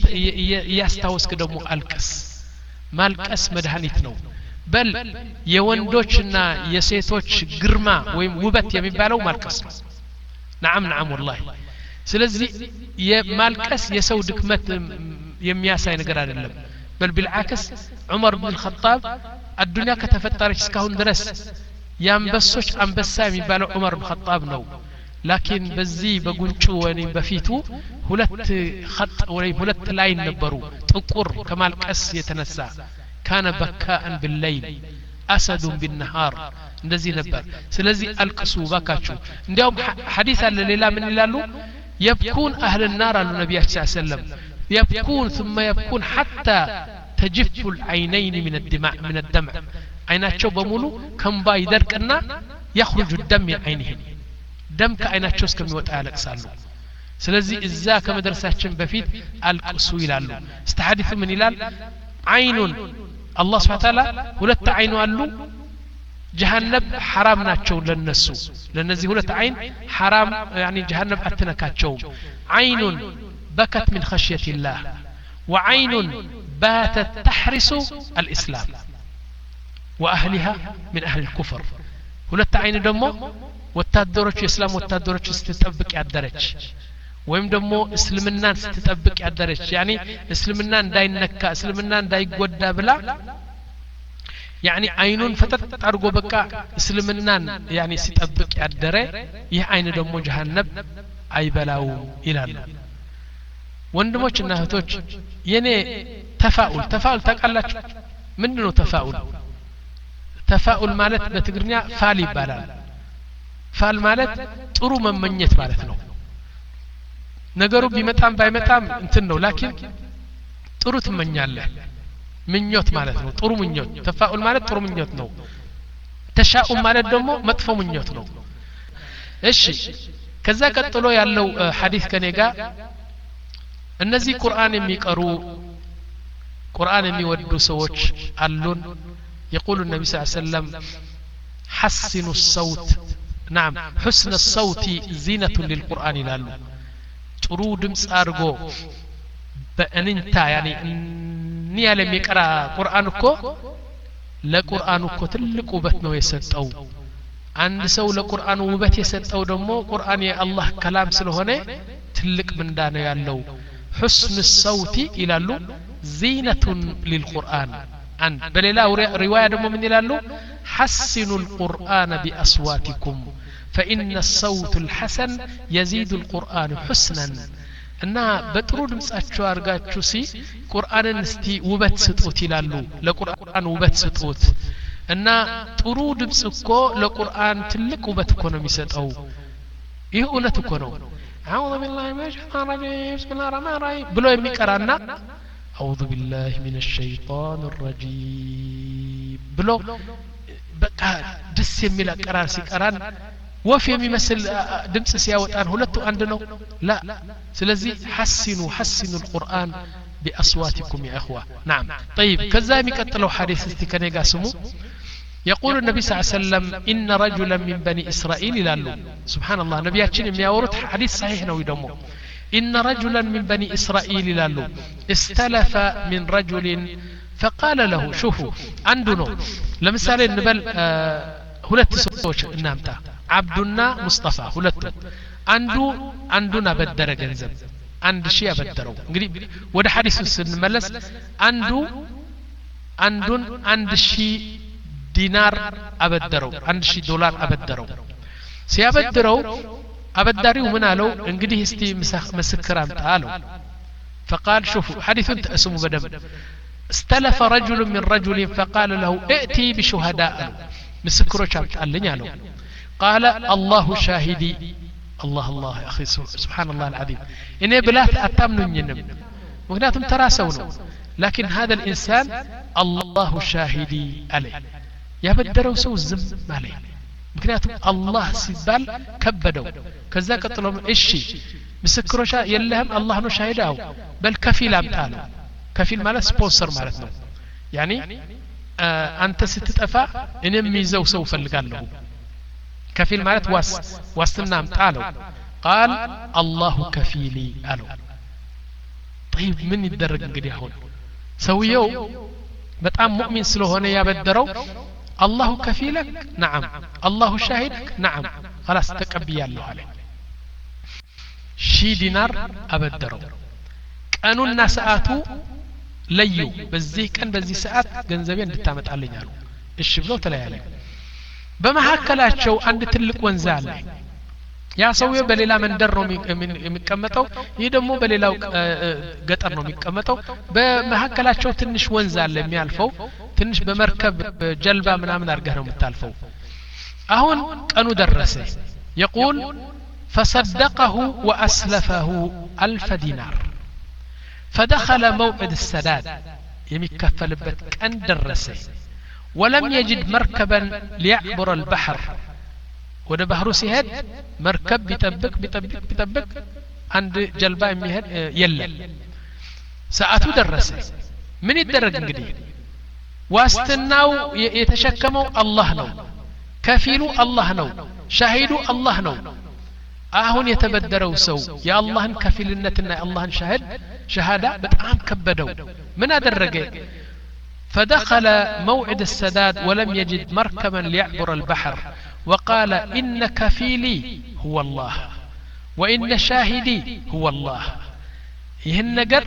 A: ያስታውስክ ደግሞ አልቀስ ማልቀስ መድኃኒት ነው በል የወንዶችና የሴቶች ግርማ ወይም ውበት የሚባለው ማልቀስ ነው نعم نعم والله ስለዚህ የማልቀስ የሰው ድክመት የሚያሳይ ነገር አይደለም بل بالعكس عمر بن الخطاب الدنيا ከተፈጠረች እስካሁን ድረስ ያንበሶች አንበሳ የሚባለው ዑመር ኢብኑ ኸጣብ ነው ላኪን በዚህ በጉንጩ ወይም በፊቱ ሁለት خط ወይም ሁለት ላይን ነበሩ ጥቁር ከማልቀስ የተነሳ كان بكاء بالليل اسد بالنهار እንደዚህ ነበር ስለዚህ አልቅሱ ባካችሁ እንዲያውም ሐዲስ አለ ሌላ ምን ይላሉ يبكون اهل النار على النبي صلى الله عليه وسلم يبكون ثم يبكون حتى تجف العينين من الدماء من الدمع عيناቸው በሙሉ ከንባ ይደርቅና يخرج الدم من عينهم ደም ከአይናቸው እስከሚወጣ ያለቅሳሉ ስለዚህ እዛ ከመድረሳችን በፊት አልቅሱ ይላሉ استحدث ምን ይላል አይኑን አላህ Subhanahu Wa Ta'ala ሁለት አይኑ አሉ جهنم حرام ናቸው ለነሱ ለነዚህ ሁለት አይን حرام يعني جهنم አትነካቸው عين بكت من خشية الله وعين باتت تحرس الإسلام وأهلها من أهل الكفر ሁለት አይን ደግሞ ወታደሮች የእስላም ወታደሮች ስትጠብቅ ያደረች ወይም ደግሞ እስልምናን ስትጠብቅ ያደረች يعني እስልምና እንዳይነካ እስልምና እንዳይጎዳ ብላ يعني አይኑን ፈጠጥ አድርጎ በቃ እስልምናን يعني ሲጠብቅ ያደረ ይህ አይን ደግሞ ጀሃነም አይበላው ይላሉ ወንድሞችና እህቶች የኔ ተፋኡል ተፋኡል ታውቃላችሁ ምንድነው ተፋኡል ተፋኡል ማለት በትግርኛ ፋል ይባላል ፋል ማለት ጥሩ መመኘት ማለት ነው ነገሩ ቢመጣም ባይመጣም እንትን ነው ላኪን ጥሩ ትመኛለህ ምኞት ማለት ነው ጥሩ ምኞት ተፋኡል ማለት ጥሩ ምኞት ነው ተሻኡም ማለት ደግሞ መጥፎ ምኞት ነው እሺ ከዛ ቀጥሎ ያለው ሐዲስ ከኔ ጋር እነዚህ ቁርአን የሚቀሩ ቁርአን የሚወዱ ሰዎች አሉን يقول النبي صلى الله عليه وسلم حسنوا الصوت نعم حسن الصوت زينة للقرآن ይላሉ ጥሩ ድምጽ አድርጎ በእንታ يعني እኒ ያለ የሚቀራ ቁርአን እኮ ለቁርአኑ እኮ ትልቅ ውበት ነው የሰጠው አንድ ሰው ለቁርአኑ ውበት የሰጠው ደግሞ ቁርአን የአላህ ከላም ስለሆነ ትልቅ ምንዳ ነው ያለው حسن الصوت ይላሉ زينة للقرآن عن بليلا رواية دمو من يلالو حسنوا القرآن بأصواتكم فإن الصوت الحسن يزيد القرآن حسنا إنها بترود مسأتشو أرغاتشو سي قرآن نستي وبت ستوت يلالو لقرآن وبت ستوت إنها ترود مسأكو لقرآن تلك وبت كونو ميستو إيه أولا تكونو أعوذ بالله من الشيطان الرجيم بسم الله الرحمن الرحيم بلو يمي كرانا أعوذ بالله من الشيطان الرجيم بلو بقى دس يمي لقرار سيقران وفي يمي مثل دمس سياوتان هلتو عندنا لا سلزي حسنوا حسنوا القرآن بأصواتكم يا أخوة نعم طيب كذا يمي كتلو حديث استكاني قاسمو يقول النبي صلى الله عليه وسلم إن رجلا من بني إسرائيل لالو سبحان الله نبياتشين يمياورت حديث صحيح نوي دمو إن رجلا من بني إسرائيل لالو استلف من رجل فقال له شوفوا عندنا لمثال النبل هلت سوش النامتا عبدنا مصطفى هلت عنده عندنا بدر جنزب عند شيء بدروا قريب وده حديث سنملس عنده عندن عند شيء دينار أبدروا عند شيء دولار أبدروا سيابدروا أبداريو من قالوا انقدي استي مسكران تعالوا فقال شوفوا حديث تأسموا بدم استلف رجل من رجل فقال له ائتي بشهداء مسكرو شامت قال لي قال الله شاهدي الله الله يا أخي سبحان الله العظيم إني بلات أتامنوا ينم مغناتهم تراسونوا لكن هذا الإنسان الله شاهدي عليه يبدروا سو الزم عليه مكنياتهم الله سيبال كبدوا كذا قتلهم إشي مسكروشا يلهم الله نو شاهداه بل كفيل أمتاله كفيل ماله سبونسر مالتنا يعني آه أنت ستتأفى إن ميزو سوف اللقال له كفيل مالت واس واستنا أمتاله قال الله كفيلي قالوا طيب من يدرج قدي هون سويو بتأم مؤمن سلوهنا يا بدرو الله كفيلك نعم الله شاهدك نعم خلاص تقبل الله عليه شي دينار أبدروا كانوا الناس آتوا ለዩ በዚህ ቀን በዚህ ሰዓት ገንዘቤ እንድታመጣልኝ አሉ እሺ ብለው ተለያዩ በመሐከላቸው አንድ ትልቅ ወንዝ አለ ያ ሰውዬው በሌላ መንደር ነው የሚቀመጠው ይህ ደግሞ በሌላው ገጠር ነው የሚቀመጠው በመሐከላቸው ትንሽ ወንዝ አለ የሚያልፈው ትንሽ በመርከብ ጀልባ ምናምን አድርገህ ነው የምታልፈው አሁን ቀኑ ደረሰ يقول فصدقه وأسلفه ألف دينار فدخل موعد السداد يمكفلبت كان درسه ولم يجد مركبا ليعبر البحر وده بحر سيهد مركب بيطبق بيطبق بيطبق عند جلبا يمهد يلا ساعته درسه من يدرج انجدي واستناو يتشكموا الله نو كفيلو الله نو شاهدوا الله نو አሁን የተበደረው ሰው የአላህን ከፊልነትና የአላህን ሻሂድ ሸሃዳ በጣም ከበደው ምን አደረገ فدخل موعد السداد ولم يجد مركبا ليعبر البحر وقال إن كفيلي هو الله وإن شاهدي هو الله ይህን ነገር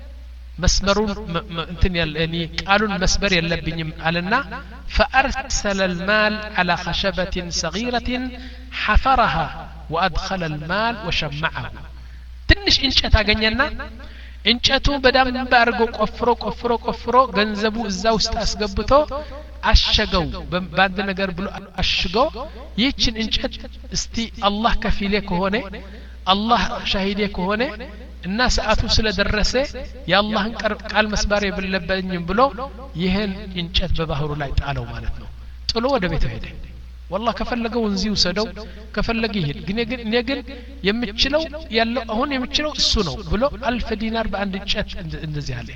A: መስመሩን እንትን ያለኒ ቃሉን መስበር የለብኝም አለና فأرسل المال على خشبة صغيرة حفرها وأدخل المال وشمعه تنش انشأت አገኘና እንጨቱ በደንብ አርጎ ቆፍሮ ቆፍሮ ቆፍሮ ገንዘቡ እዛው ውስጥ አስገብቶ አሸገው ባንድ ነገር ብሎ አሽገው ይህችን እንጨት እስቲ አላህ ከፊሌ ከሆነ አላህ ሻሂዴ ከሆነ እና ሰዓቱ ስለደረሰ የአላህን ቃል መስባር የበለበኝም ብሎ ይሄን እንጨት በባህሩ ላይ ጣለው ማለት ነው ጥሎ ወደ ቤቱ ሄደ والله ከፈለገው እንዚ ወሰደው ከፈለገ ይሄድ ግን እኔ ግን የምችለው ያለው አሁን የምችለው እሱ ነው ብሎ አልፍ ዲናር በአንድ እንጨት እንደዚህ አለ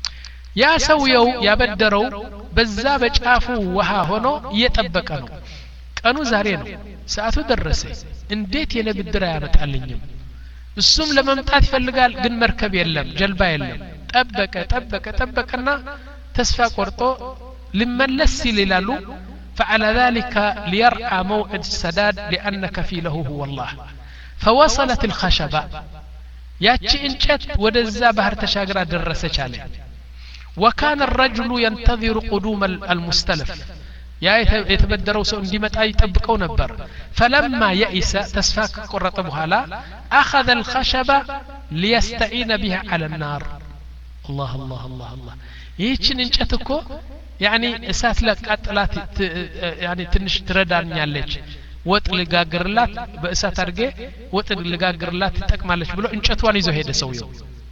A: ያ ሰውየው ያበደረው በዛ በጫፉ ውሃ ሆኖ እየጠበቀ ነው ቀኑ ዛሬ ነው ሰዓቱ ደረሰ እንዴት የኔ ብድር ያመጣልኝም እሱም ለመምጣት ይፈልጋል ግን መርከብ የለም ጀልባ የለም ጠበቀ ጠበቀ ጠበቀና ተስፋ ቆርጦ ሊመለስ ይላሉ فعلى ذلك ليرعى موعد السداد لأن كفيله هو الله فوصلت الخشبة ياتي انشت ودزا بحر تشاغرا درسه عليه وكان الرجل ينتظر قدوم المستلف يا يتبدروا سو انديمطا يطبقوا نبر فلما يئس تسفاك قرط بحالا اخذ الخشبة ليستعين بها على النار الله الله الله الله ييچن انچت እኮ يعني እሳት ለቃጥላት يعني ትንሽ ትረዳኛለች ወጥ ልጋግርላት በእሳት አድርጌ ወጥ ልጋግርላት ተጠቅማለች ብሎ እንጨቷን ይዞ ሄደ ሰውየው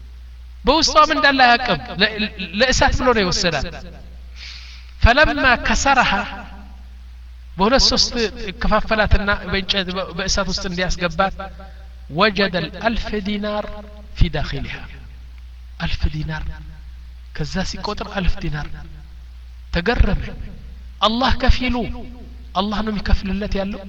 A: በውስጧም እንዳለ ያቀም ለእሳት ብሎ ነው የወሰዳት فلما كسرها በሁለት ሶስት ከፋፈላትና በእንጨት በእሳት ውስጥ እንዲያስገባት وجد الألف دينار في داخلها ألف دينار ከዛ ሲቆጥር ألف دينار تقرب الله كفيلو الله نم يكفلለት ያለው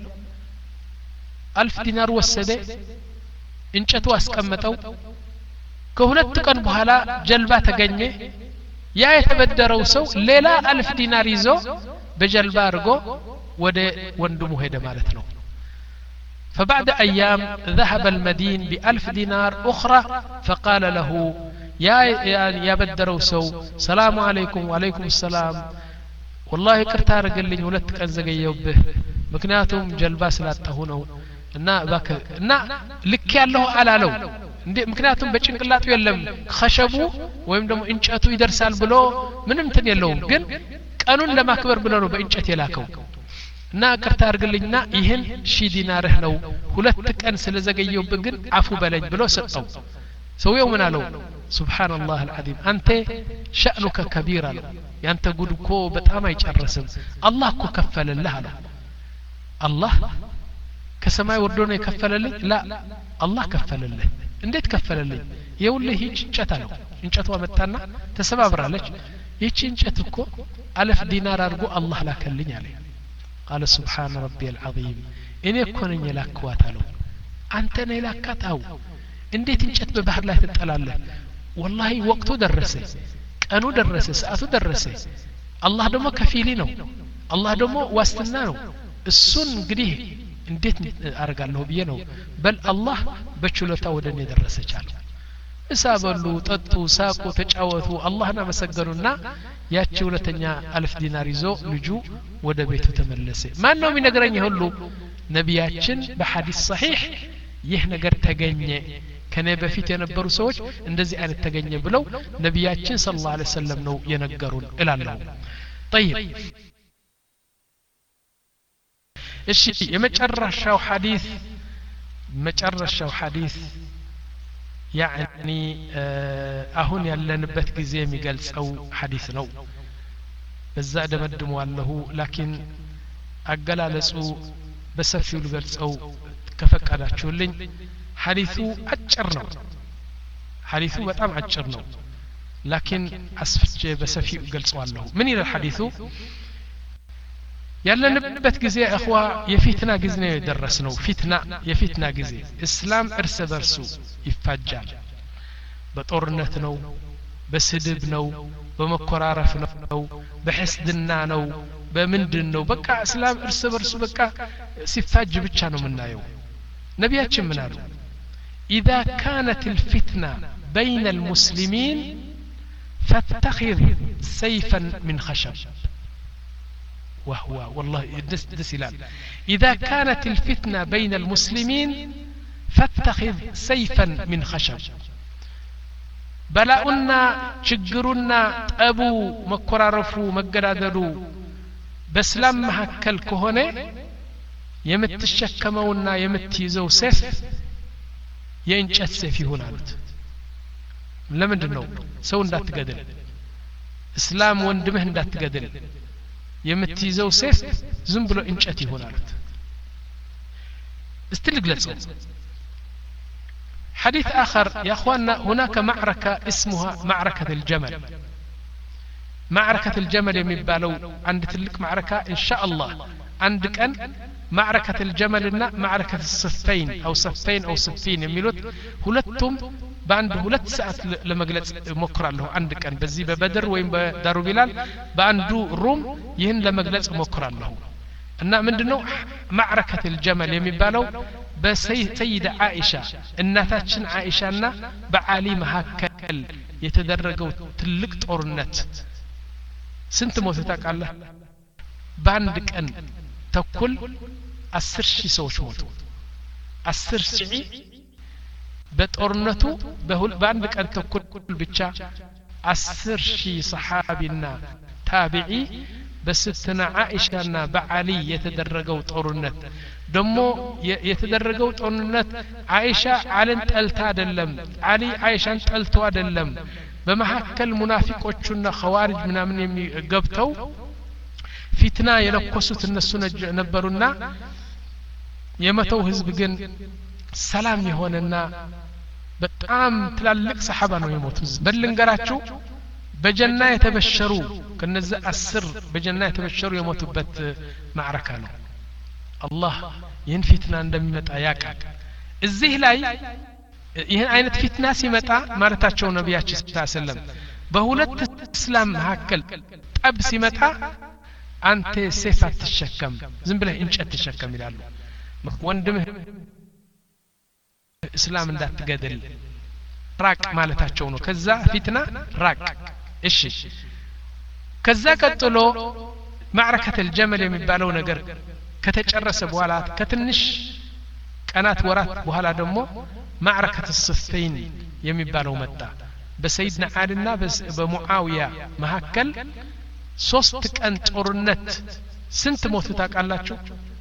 A: ألف دينار ወሰደ እንጨቱ አስቀመጠው ከሁለት ቀን በኋላ ጀልባ ተገኘ ያ የተበደረው ሰው ሌላ ألف دينار ይዞ በጀልባ አርጎ ወደ ወንድሙ ሄደ ማለት ነው فبعد أيام ذهب المدين بألف دينار أخرى فقال له يا يا بدروا سو سلام عليكم وعليكم السلام والله كرت ارغلኝ ሁለት ቀን ዘገየውብህ ምክንያቱም ጀልባ ስላጣሁ ነው እና ባከ እና ልክ ያለው አላለው እንዴ ምክንያቱም በጭንቅላቱ የለም خشቡ ወይም ደግሞ እንጨቱ ይደርሳል ብሎ ምንም እንትን የለውም ግን ቀኑን ለማክበር ብሎ ነው በእንጨት የላከው እና ከርታ አርግልኝና ይሄን ሺህ ዲናርህ ነው ሁለት ቀን ስለዘገየውብህ ግን አፉ በለኝ ብሎ ሰጠው ሰውየው ምን አለው سبحان الله العظيم أنت شأنك كبير له أنت قد كو بتأمى يجرسم الله كو كفل الله له الله كسماء وردون يكفل لي لا الله كفل له انديت كفل لي يقول لي هيك انشتلو انشتوا متنا تسبابر عليك هيك انشتكو ألف دينار أرجو الله لا كلني عليه قال سبحان ربي العظيم إن يكون يلاك واتلو أنت نيلاك أو انديت انشت ببحر لا تتقلال والله وقته درسه ቀኑ ደረሰ ሰዓቱ ደረሰ አላህ ደግሞ ከፊሊ ነው አላህ ደግሞ ዋስትና ነው እሱን እንግዲህ እንዴት አርጋለሁ ብዬ ነው በል አላህ በችሎታ ወደኔ ደረሰቻል እሳበሉ ጠጡ ሳቁ ተጫወቱ አላህን አመሰገኑና ያቺ ሁለተኛ አልፍ ዲናር ይዞ ልጁ ወደ ቤቱ ተመለሰ ማን ነው የሚነግረኝ ሁሉ ነቢያችን በሐዲስ ሰሂህ ይህ ነገር ተገኘ ከኔ በፊት የነበሩ ሰዎች እንደዚህ አይነት ተገኘ ብለው ነቢያችን ሰለላሁ ዐለይሂ ወሰለም ነው የነገሩን እላለሁ طيب እሺ የመጨረሻው ሐዲስ መጨረሻው ሐዲስ يعني አሁን ያለንበት ጊዜ የሚገልጸው ሐዲስ ነው በዛ ደመድመዋለሁ ላኪን አገላለጹ በሰፊው ልገልጸው ከፈቀዳችሁልኝ ሐዲሱ አጭር ነው ሐዲሱ በጣም አጭር ነው ላኪን አስፍቼ በሰፊው ገልጸዋለሁ ምን ይላል ሐዲሱ ያለንበት ጊዜ እخዋ የፊትና ጊዜ ነው የደረስነው ፊትና የፊትና ጊዜ እስላም እርስ በርሱ ይፋጃል በጦርነት ነው በስድብ ነው በመኮራረፍ ነው በሕስድና ነው በምንድን ነው በቃ እስላም እርስ በርሱ በቃ ሲፋጅ ብቻ ነው የምናየው ነቢያችን ምን አሉ إذا كانت الفتنة بين المسلمين فاتخذ سيفا من خشب وهو والله دس دس إلال إذا كانت الفتنة بين المسلمين فاتخذ سيفا من خشب بلاؤنا شجرنا أبو مكرارفو مقرادلو بسلام مهكل كهونة يمت الشكمونا يمت يزو سيف ينشأت سيف يهون عبد لمن دنو سو ندات تقدل اسلام وندمه ندات تقدل يمت يزو سيف زنبلو انشأت يهون عبد استلق لتصو حديث آخر يا أخواننا هناك معركة اسمها معركة الجمل معركة الجمل يمبالو عند تلك معركة إن شاء الله عندك أن معركة الجمل لنا معركة الصفين أو صفين أو صفين يميلوت هلتم بعند هلت ساعات لما قلت مكرا له عندك أن بزي ببدر وين بدارو بلال بعندو روم يهن لما قلت مكرا له أن من دنو معركة الجمل يمبالو بسيدة عائشة الناتاتشن عائشة بعالي مهاكل يتدرجوا تلك طورنت سنت موتتك الله بعندك أن تقول أسر شي سوش موتو أسر شي بطورنتو بهول بعندك أن تقول بتشا أسر شي صحابينا تابعي بستنا عائشة بعالي يتدرجوا طورنت دمو يتدرجوا طورنت عائشة على انت أدلم علي عائشة انت ألتو أدلم بمحكل منافق وشنا خوارج منا من يمي قبتو فتنا يلقصت الناس نبرونا يمتو حزب جن سلام يهوننا بتام تلالك صحابة نو يموتوا بلنقراتشو بجنة يتبشروا كنز السر بجنة يتبشروا يموتوا بت معركة نو الله ين فتنة عندما يمت آياك الزيه لاي ين عينت فتنة سيمتا مارتاتشو نبياتش صلى الله عليه وسلم بهولت اسلام هاكل تاب سيمتا أنت سيفات تشكم زنبله إنش تشكم يلالو وندمه إسلام ذات قدل راك مالتاتشو نو كذا فتنة راك إيش كذا قتلو معركة الجمل يمبالو نجر كتجرس بوالات كتنش كانت ورات بوهلا دمو معركة الصفين يمبالو متى بسيدنا علينا بس بمعاوية مهكل ሶስት ቀን ጦርነት ስንት ሞት ታውቃላችሁ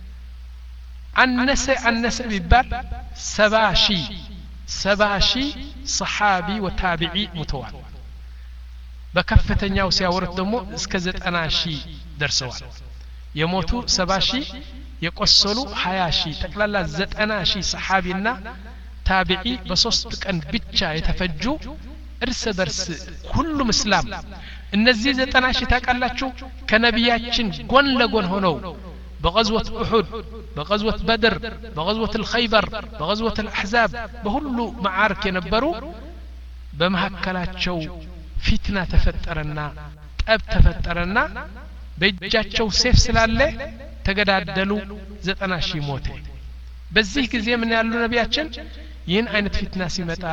A: አነሰ አነሰ ቢባል ሰባ ሺህ ሰባ ሺህ ሰሃቢ ወታቢዒ ሞተዋል በከፍተኛው ሲያወርድ ደግሞ እስከ ዘጠና ሺህ ደርሰዋል የሞቱ ሰባ ሺህ የቆሰሉ ሀያ ሺህ ጠቅላላ ዘጠና ሺህ ሰሃቢና ታቢዒ በሶስት ቀን ብቻ የተፈጁ እርስ በርስ ሁሉም እስላም እነዚህ ዘጠና ሺህ ታውቃላችሁ ከነቢያችን ጎን ለጎን ሆነው بغزوة أحد بغزوة بدر بغزوة الخيبر بغزوة الأحزاب بهلو معارك ينبروا بمهكلاتشو فتنة تفترنا أب تفترنا بيجاتشو سيف سلالة تقدادلو زتنا شي موتي بزيه كزي من يالو نبياتشن ين عينت فتنة سيمتا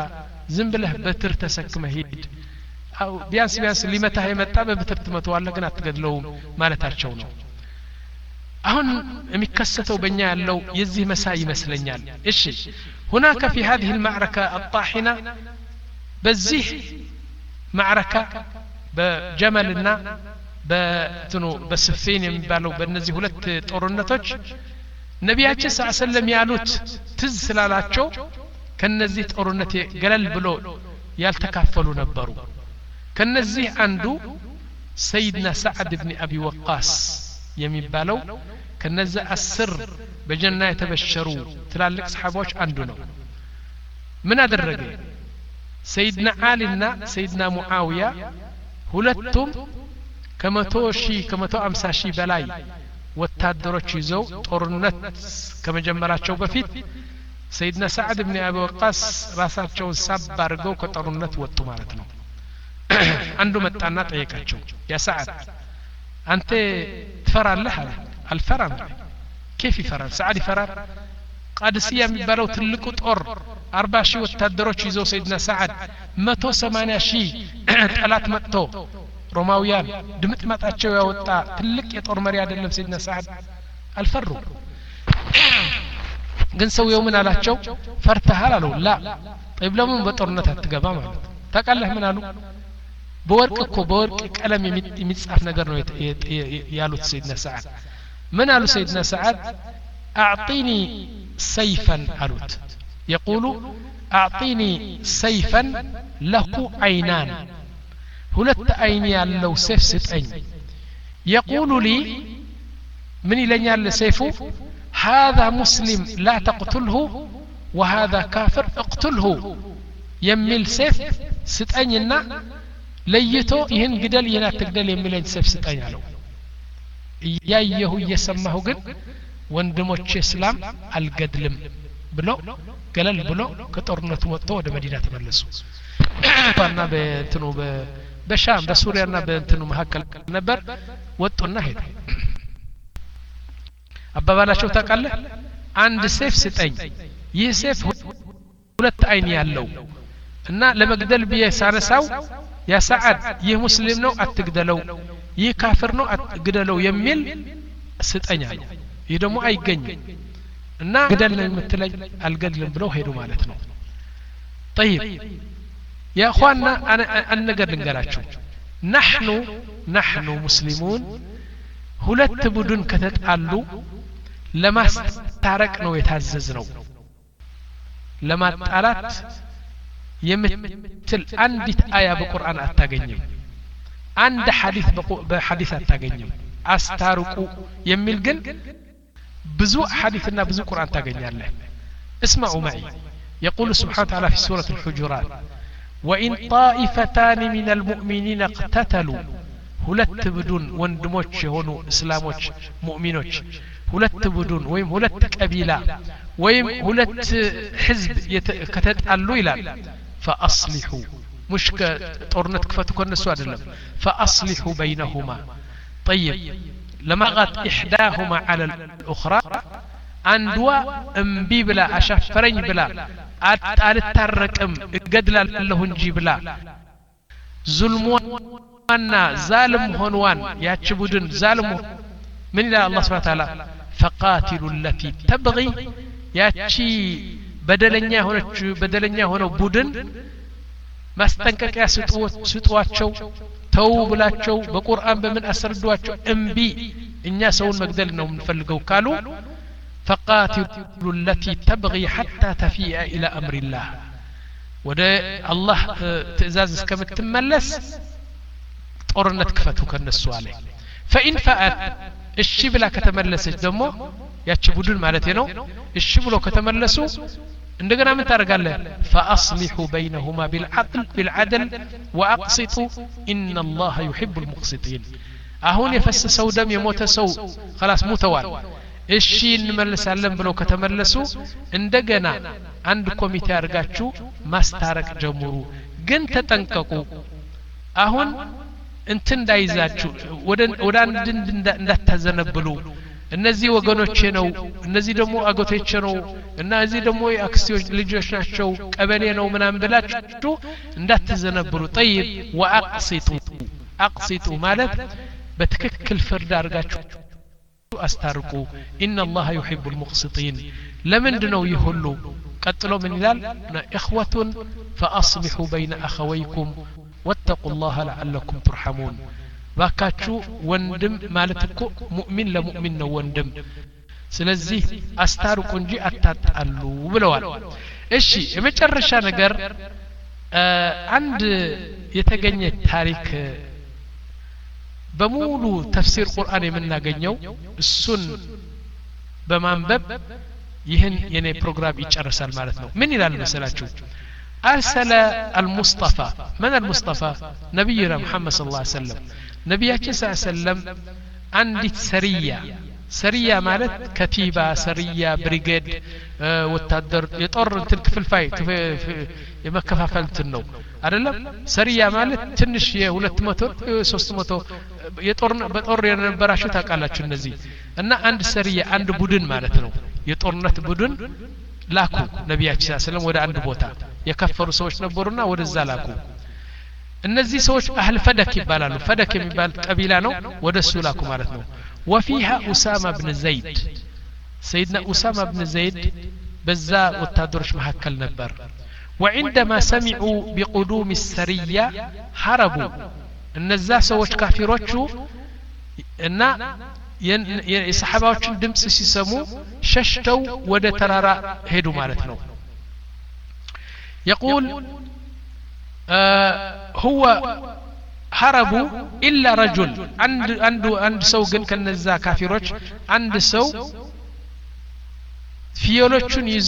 A: ዝም ብለህ በትር ተሰክመህ ሂድ አው ቢያንስ ቢያንስ ሊመታህ የመጣ በበትር ትመታዋለህ ግን አትገድለውም ማለታቸው ነው አሁን የሚከሰተው በእኛ ያለው የዚህ መሳይ ይመስለኛል እሺ هناك في هذه المعركة الطاحنة በዚህ معركة በጀመልና በትኑ በስፊን የሚባለው በእነዚህ ሁለት ጦርነቶች ነቢያችን ሰለላሁ ዐለይሂ ወሰለም ያሉት ትዝ ስላላቸው ከነዚህ ጦርነት ገለል ብሎ ያልተካፈሉ ነበሩ ከነዚህ አንዱ ሰይድና ሰዓድ ኢብኑ አቢ ወቃስ የሚባለው ከነዚህ አስር በጀና የተበሸሩ ትላልቅ ሰሃቦች አንዱ ነው ምን አደረገ ሰይድና አሊና ሰይድና ሙአዊያ ሁለቱም ከመቶ ሺህ ከመቶ አምሳ ሺህ በላይ ወታደሮች ይዘው ጦርነት ከመጀመራቸው በፊት ሰይድና ሰዓድ ኢብኑ አቢ ወቃስ ራሳቸውን ሳብ አድርገው ከጦርነት ወጡ ማለት ነው አንዱ መጣና ጠየቃቸው ያ ሰዓድ አንተ ትፈራለህ አለ አልፈራም كيف ይፈራል ሰዓድ ይፈራል ቃድሲያ የሚባለው ትልቁ ጦር አርባ ሺህ ወታደሮች ይዘው ሰይድና ሰዓድ መቶ ሰማንያ ሺህ ጠላት መጥቶ ሮማውያን ድምጥማጣቸው ያወጣ ትልቅ የጦር መሪ አይደለም ሰይድና ሰዓድ አልፈሩ ግን ሰውየው ምን አላቸው ፈርተሃል አለው ላ طيب ለምን በጦርነት አትገባ ማለት ታቃለህ ምን አሉ በወርቅ እኮ በወርቅ ቀለም የሚጻፍ ነገር ነው ያሉት ሰይድና ሰዓድ ምን አሉ ሰይድና ሰዓድ اعطيني سيفا አሉት يقول اعطيني سيفا له عينان ሁለት አይን ያለው ሰይፍ ስጠኝ يقول لي من ይለኛል ሰይፉ هذا مسلم لا تقتله وهذا كافر اقتله የሚል ሰይፍ ስጠኝና ለይቶ ይሄን ግደል ይሄን አትግደል የሚለኝ ሰይፍ ስጠኝ አለው ያየሁ እየሰማሁ ግን ወንድሞቼ እስላም አልገድልም ብሎ ገለል ብሎ ከጦርነቱ ወጥቶ ወደ መዲና ተመለሱ ባና በእንትኑ በሻም በሱሪያና በእንትኑ መሐከል ነበር ወጡና ሄዱ አባባላቸው ታቃለ አንድ ሰይፍ ስጠኝ ይህ ሰይፍ ሁለት አይን ያለው እና ለመግደል ቢያሳነሳው ያ ሰዓድ ይህ ሙስሊም ነው አትግደለው ይህ ካፍር ነው አትግደለው የሚል ስጠኝ አለ ይህ ደግሞ አይገኝም እና ግደል ነው የምትለኝ አልገድልም ብለው ሄዱ ማለት ነው طيب يا اخواننا انا النجر ልንገራችሁ نحن نحن مسلمون ሁለት ቡድን ከተጣሉ ለማስታረቅ ነው የታዘዝነው ለማጣላት የምትል አንዲት አያ በቁርአን አታገኝም አንድ ሐዲስ በሐዲስ አታገኝም አስታርቁ የሚል ግን ብዙ ሐዲስና ብዙ ቁርአን ታገኛለህ اسمعوا معي يقول سبحانه وتعالى في سورة الحجرات وإن طائفتان من المؤمنين اقتتلوا ሁለት ቡድን ወንድሞች የሆኑ እስላሞች ሙእሚኖች ሁለት ቡድን ወይም ሁለት ቀቢላ ወይም ሁለት ህዝብ ከተጣሉ ይላል فاصلحوا مش ጦርነት ክፈቱ ከነሱ አይደለም فاصلحوا بينهما طيب لما غت احداهما على الاخرى አንዷ እምቢ ብላ አሻፈረኝ ብላ አልታረቅም እገድላለሁ እንጂ ብላ ዙልሙና ዛልም ሆነዋን ያቺ ቡድን ዛልሙ ምን ይላል አላህ Subhanahu Wa Ta'ala فقاتلوا التي تبغي ያቺ በደለኛ ሆነች በደለኛ ሆነው ቡድን ማስጠንቀቂያ ስጧቸው ተው ብላቸው በቁርአን በምን አስረዷቸው እምቢ እኛ ሰውን መግደል ነው የምንፈልገው ካሉ فقاتلوا التي تبغي حتى تفيء الى امر الله ወደ አላህ ትእዛዝ እስከምትመለስ ጦርነት ክፈቱ ከነሱ አለ فإن فأت እሺ ብላ ከተመለሰች ደግሞ ያቺ ቡድን ማለት ነው እሺ ብሎ ከተመለሱ እንደገና ምን ታረጋለህ فأصلحوا بينهما بالعدل بالعدل وأقسطوا إن الله يحب المقسطين አሁን የፈሰሰው ደም የሞተ ሰው خلاص ሞተዋል እሺ እንመለሳለን ብለው ከተመለሱ እንደገና አንድ ኮሚቴ አርጋችሁ ማስታረቅ ጀምሩ ግን ተጠንቀቁ አሁን እንት እንዳይዛችሁ ወደ ወደ አንድ እንዳታዘነብሉ እነዚህ ወገኖቼ ነው እነዚህ ደግሞ አጎቶቼ ነው እና እዚህ ደግሞ የአክስቶች ልጆች ናቸው ቀበሌ ነው ምናምን ብላችሁ እንዳትዘነብሩ طيب واقسطوا اقسطوا ማለት በትክክል ፍርድ አድርጋችሁ አስታርቁ ان الله يحب المقسطين ለምንድነው ይሁሉ ቀጥሎ ምን ይላል اخوة فاصلحوا بين اخويكم واتقوا الله لعلكم ترحمون ባካችሁ ወንድም ማለት እኮ ሙእሚን ለሙእሚን ነው ወንድም ስለዚህ አስታርቁ እንጂ አታጣሉ ብለዋል እሺ የመጨረሻ ነገር አንድ የተገኘ ታሪክ በሙሉ ተፍሲር ቁርአን የምናገኘው እሱን በማንበብ ይህን የኔ ፕሮግራም ይጨርሳል ማለት ነው ምን ይላል መሰላችሁ أرسل المصطفى من المصطفى نبينا محمد صلى الله عليه وسلم نبينا صلى الله عليه وسلم عندت سرية سرية مالت كتيبة سرية بريجيد اه وتقدر يطر تلك في الفاي يمكفافلت النو አይደለም سرية مالت ትንሽ የሁለት መቶ ሶስት መቶ የጦር በጦር የነበራችሁ ታውቃላችሁ እነዚህ እና አንድ ሰሪያ አንድ ቡድን ማለት ነው የጦርነት ቡድን ላኩ ነብያችን ሰለላሁ ወደ አንድ ቦታ የከፈሩ ሰዎች ነበሩና ወደዛ ላኩ እነዚህ ሰዎች አህል ፈደክ ይባላሉ ፈደክ የሚባል ቀቢላ ነው ወደሱ ላኩ ማለት ነው وفيها أسامة بن زيد سيدنا أسامة بن زيد በዛ ወታደሮች መካከል ነበር وعندما سمعوا بقدوم السرية هربوا እነዛ ሰዎች ካፊሮቹ እና የሰሃባዎችን ድምጽ ሲሰሙ ሸሽተው ወደ ተራራ ሄዱ ማለት ነው يقول آه هو هربوا إلا رجل عند عند عند سو ግን ከነዛ ካፊሮች አንድ ሰው ፊዮሎቹን ይዞ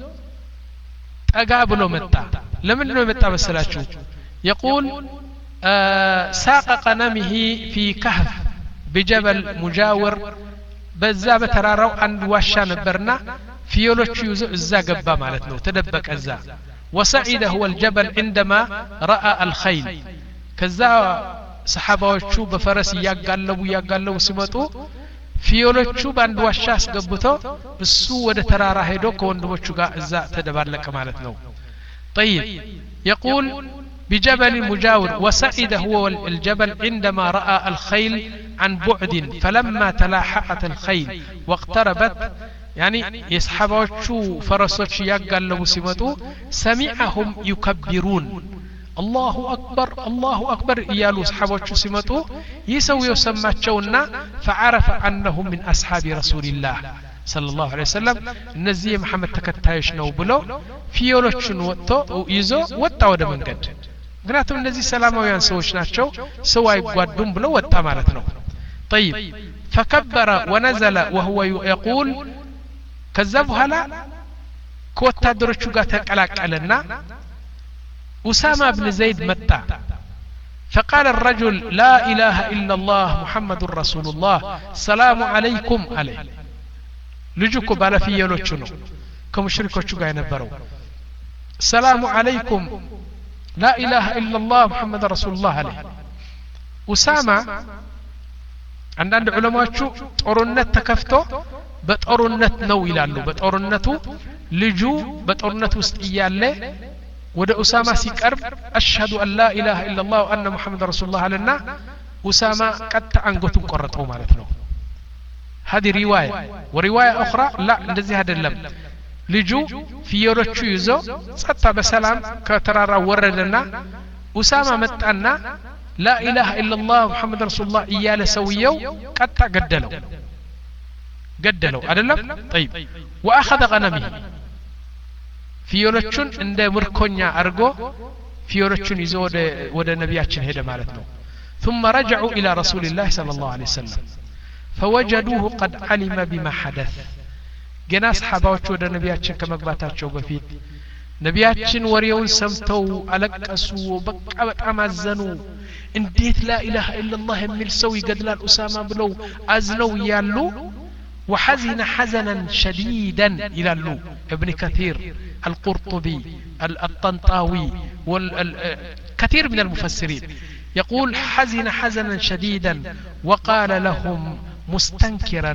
A: ጠጋ ብሎ መጣ ለምን ነው የመጣ መሰላችሁ يقول آه ساق قنمه في كهف بجبل مجاور በዛ በተራራው አንድ ዋሻ ነበርና ፊዮሎቹ ይዞ እዛ ገባ ማለት ነው ተደበቀ እዛ وسعيد هو الجبل عندما راى الخيل كذا صحاباዎቹ በፈረስ ያጋለቡ ያጋለቡ ሲመጡ ፊዮሎቹ ባንድ ዋሻ አስገብተው እሱ ወደ ተራራ ሄዶ ከወንድሞቹ ጋር እዛ ተደባለቀ ማለት ነው طيب يقول بجبل مجاور وسعيد هو الجبل عندما راى الخيل عن بعد فلما تلاحقت الخيل واقتربت يعني يسحبوچو فرسوچ ያጋለቡ ሲመጡ سمعهم يكبرون الله اكبر الله اكبر እያሉ ሰሃቦቹ ሲመጡ ይሰው የሰማቸውና فعرف انهم من اصحاب رسول الله صلى الله عليه وسلم እነዚህ የመሐመድ ተከታዮች ነው ብሎ ፊዮሎቹን ወጥቶ ይዞ ወጣ ወደ መንገድ ምክንያቱም እነዚህ ሰላማውያን ሰዎች ናቸው ሰው አይጓዱም ብሎ ወጣ ማለት ነው طيب فكبر ونزل وهو يقول ከዛ በኋላ ከወታደሮቹ ጋር ተቀላቀለና أسامة بن زيد متى فقال الرجل لا إله إلا الله محمد رسول الله السلام عليكم عليه لجوكو بالا في يلوچو نو كمشركوچو ጋር የነበረው السلام عليكم لا إله إلا الله محمد رسول الله عليه أسامة አንዳንድ ዑለማዎቹ ጦርነት ተከፍቶ በጦርነት ነው ይላሉ በጦርነቱ ልጁ በጦርነት ውስጥ ይያለ ወደ ኡሳማ ሲቀርብ አሽሀዱ አን ላ ኢላሃ ኢላላህ ወአነ ሙሐመድ ረሱሉላህ አለና ኡሳማ ቀጥ አንገቱን ቆረጠው ማለት ነው هذه روايه وروايه اخرى لا እንደዚህ አይደለም ልጁ ፊዮሎቹ ይዞ ጸጣ በሰላም ከተራራ ወረደና ኡሳማ መጣና لا اله الا الله محمد رسول الله እያለ ሰውየው ቀጥ ገደለው ገደለው አይደለም طيب واخذ غنمه ፊዮሎቹን እንደ ምርኮኛ አርጎ ፊዮሎቹን ይዞ ወደ ወደ ነብያችን ሄደ ማለት ነው ثم رجعوا الى رسول الله صلى الله عليه وسلم فوجدوه قد علم بما حدث ገና ሰሃባዎቹ ወደ ነብያችን ከመግባታቸው በፊት ነብያችን ወሬውን ሰምተው አለቀሱ በቃ በጣም አዘኑ እንዴት لا اله الا الله የሚል ሰው ይገድላል ኡሳማ ብለው አዝነው ያሉ وحزن حزنا شديدا إلى اللو ابن كثير القرطبي الطنطاوي كثير من المفسرين يقول حزن حزنا شديدا وقال لهم مستنكرا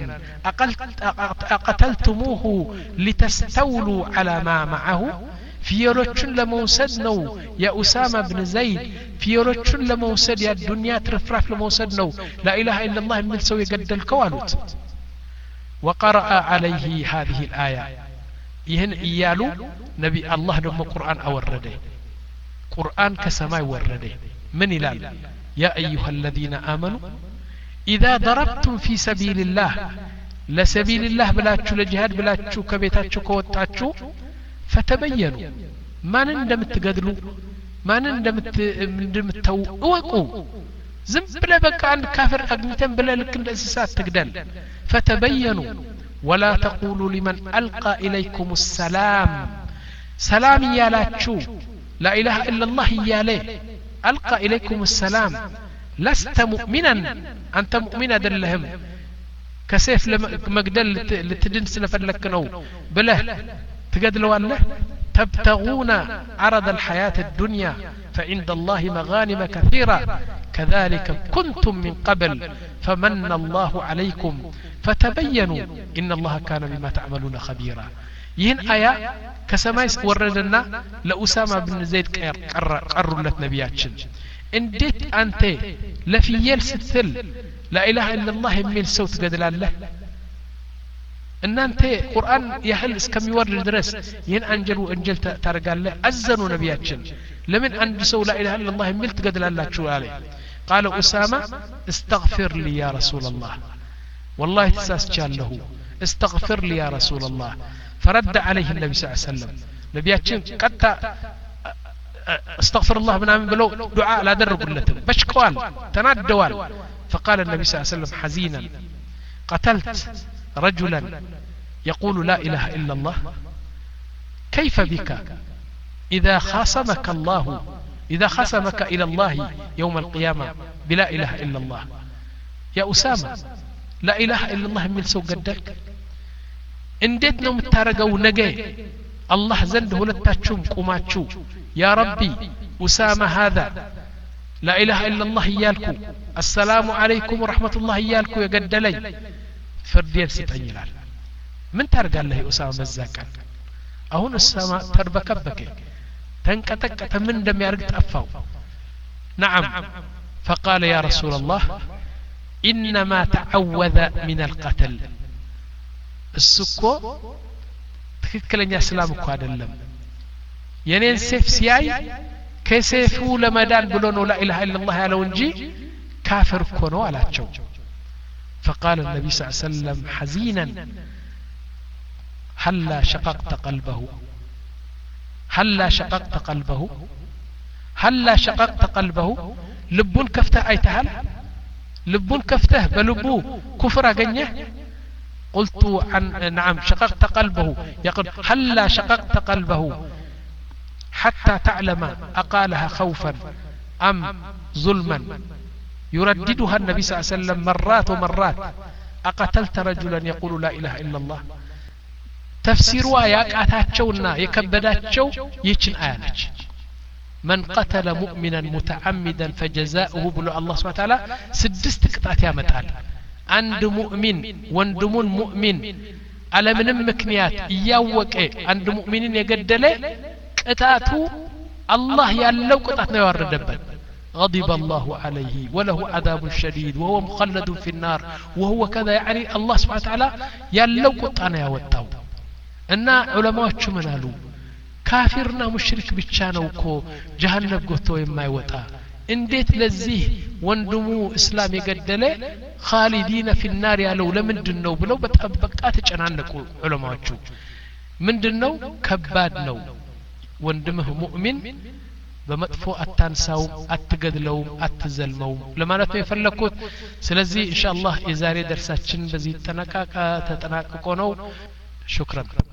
A: أقتلتموه لتستولوا على ما معه ፍየሎቹን ለመውሰድ ነው የኡሳማ ብን ዘይድ ፍየሎቹን ለመውሰድ የዱንያ ትርፍራፍ ለመውሰድ ነው ላኢላሃ ኢላላህ የሚል ሰው የገደልከው አሉት وقرأ عليه هذه الآية ይህን እያሉ ነቢ አላህ ደግሞ ቁርአን አወረደ ቁርአን ከሰማይ ወረደ ምን ይላል يا أيها الذين آمنوا إذا ضربتم في سبيل الله لسبيل الله بلاچو لجهاد بلاچو كبيتاچو كوطاچو فتبينوا ما እንደምትገድሉ ማን እንደምትተው እወቁ ዝም ብለ በቃ አንድ ካፍር አግኝተን ብለ ልክ እንደ እንስሳት ትግደል فتبينوا ولا تقولوا لمن ألقى إليكم السلام سلام يالاچو لا إله إلا الله ياله ألقى إليكم السلام لست مؤمنا أنت مؤمن دلهم كسيف مقدل لتدن سلفلك نو بله تقدلوا الله تبتغون عرض الحياة الدنيا فعند الله مغانم كثيرة كذلك كنتم من قبل فمن الله عليكم فتبينوا إن الله كان بما تعملون خبيرا يهن آية كسمايس وردنا لأسامة بن زيد قرر لت نبياتشن انديت أنت لفيل ستل لا إله إلا الله يميل سوت قدل الله እናንተ ቁርአን ያህል እስከሚወርድ ድረስ ይህን አንጀሉ እንጀል ታርጋለ አዘኑ ነቢያችን ለምን አንድ ሰው لا اله الا الله የሚል ትገድላላችሁ አለ قال اسامه استغفر لي يا رسول الله والله ተሳስቻለሁ استغفر لي يا رسول الله فرد عليه النبي صلى الله عليه وسلم ነቢያችን ቀጣ استغفر الله ምናምን ብለው ዱዓ አላደረጉለትም በሽቀዋል ተናደዋል فقال النبي صلى الله عليه وسلم حزينا قتلت رجلا يقول لا إله إلا الله كيف بك إذا خاصمك الله إذا خاصمك إلى الله يوم القيامة بلا إله إلا الله يا أسامة لا إله إلا الله من سو قدرك انديتنا متارقوا نجي الله زنده لتاتشم قماتشو يا ربي أسامة هذا لا إله إلا الله يالكو السلام عليكم ورحمة الله يالكو يقد لي فردين ستين يلال من ترقى الله أسامة مزاكا أهون السماء تربكبك تنكتك من دم يرقت أفاو نعم فقال يا رسول الله إنما تعوذ من القتل السكو تككلن يا سلامك هذا اللم ينين سيف سياي كيسيفو لمدان بلونو لا إله إلا الله يالو نجي كافر كونو على تشو فقال النبي صلى الله عليه وسلم حزينا هلا شققت قلبه هلا شققت قلبه هلا شققت قلبه لبون كفته ايتهل لبون كفته بلبو كفر اغنيه قلت عن نعم شققت قلبه يقول هلا شققت قلبه حتى تعلم اقالها خوفا ام ظلما يرددها النبي صلى الله عليه وسلم مرات ومرات أقتلت رجلا يقول لا إله إلا الله تفسيروا يقاتاتشونا يكبداتشو يچن آيانج من قتل مؤمنا متعمدا فجزاؤه بلو الله سبحانه وتعالى سدست قطعت يا متعال عند مؤمن وندمون مؤمن على من مكنيات ياوك عند مؤمنين يقدله قطعتو الله يالو قطعتنا يوردبت غضب الله عليه وله عذاب شديد وهو مخلد في النار وهو كذا يعني الله سبحانه وتعالى يالو قطعنا يوتاو ان علماء منالو كافرنا مشرك بيتشانو كو جهنم غوتو يمايوتا انديت لذيه وندمو اسلام يقدله خالدين في النار يالو لمندنو بلو بتطبقا تጨናነቁ علماء ምንድነው ከባድ ነው ወንድምህ ሙእሚን በመጥፎ አታንሳው አትገድለው አትዘልመው ለማለት ነው የፈለኩት ስለዚህ ኢንሻአላህ የዛሬ ደርሳችን በዚህ ተጠናቀቀ ተጠናቅቆ ነው ሹክራን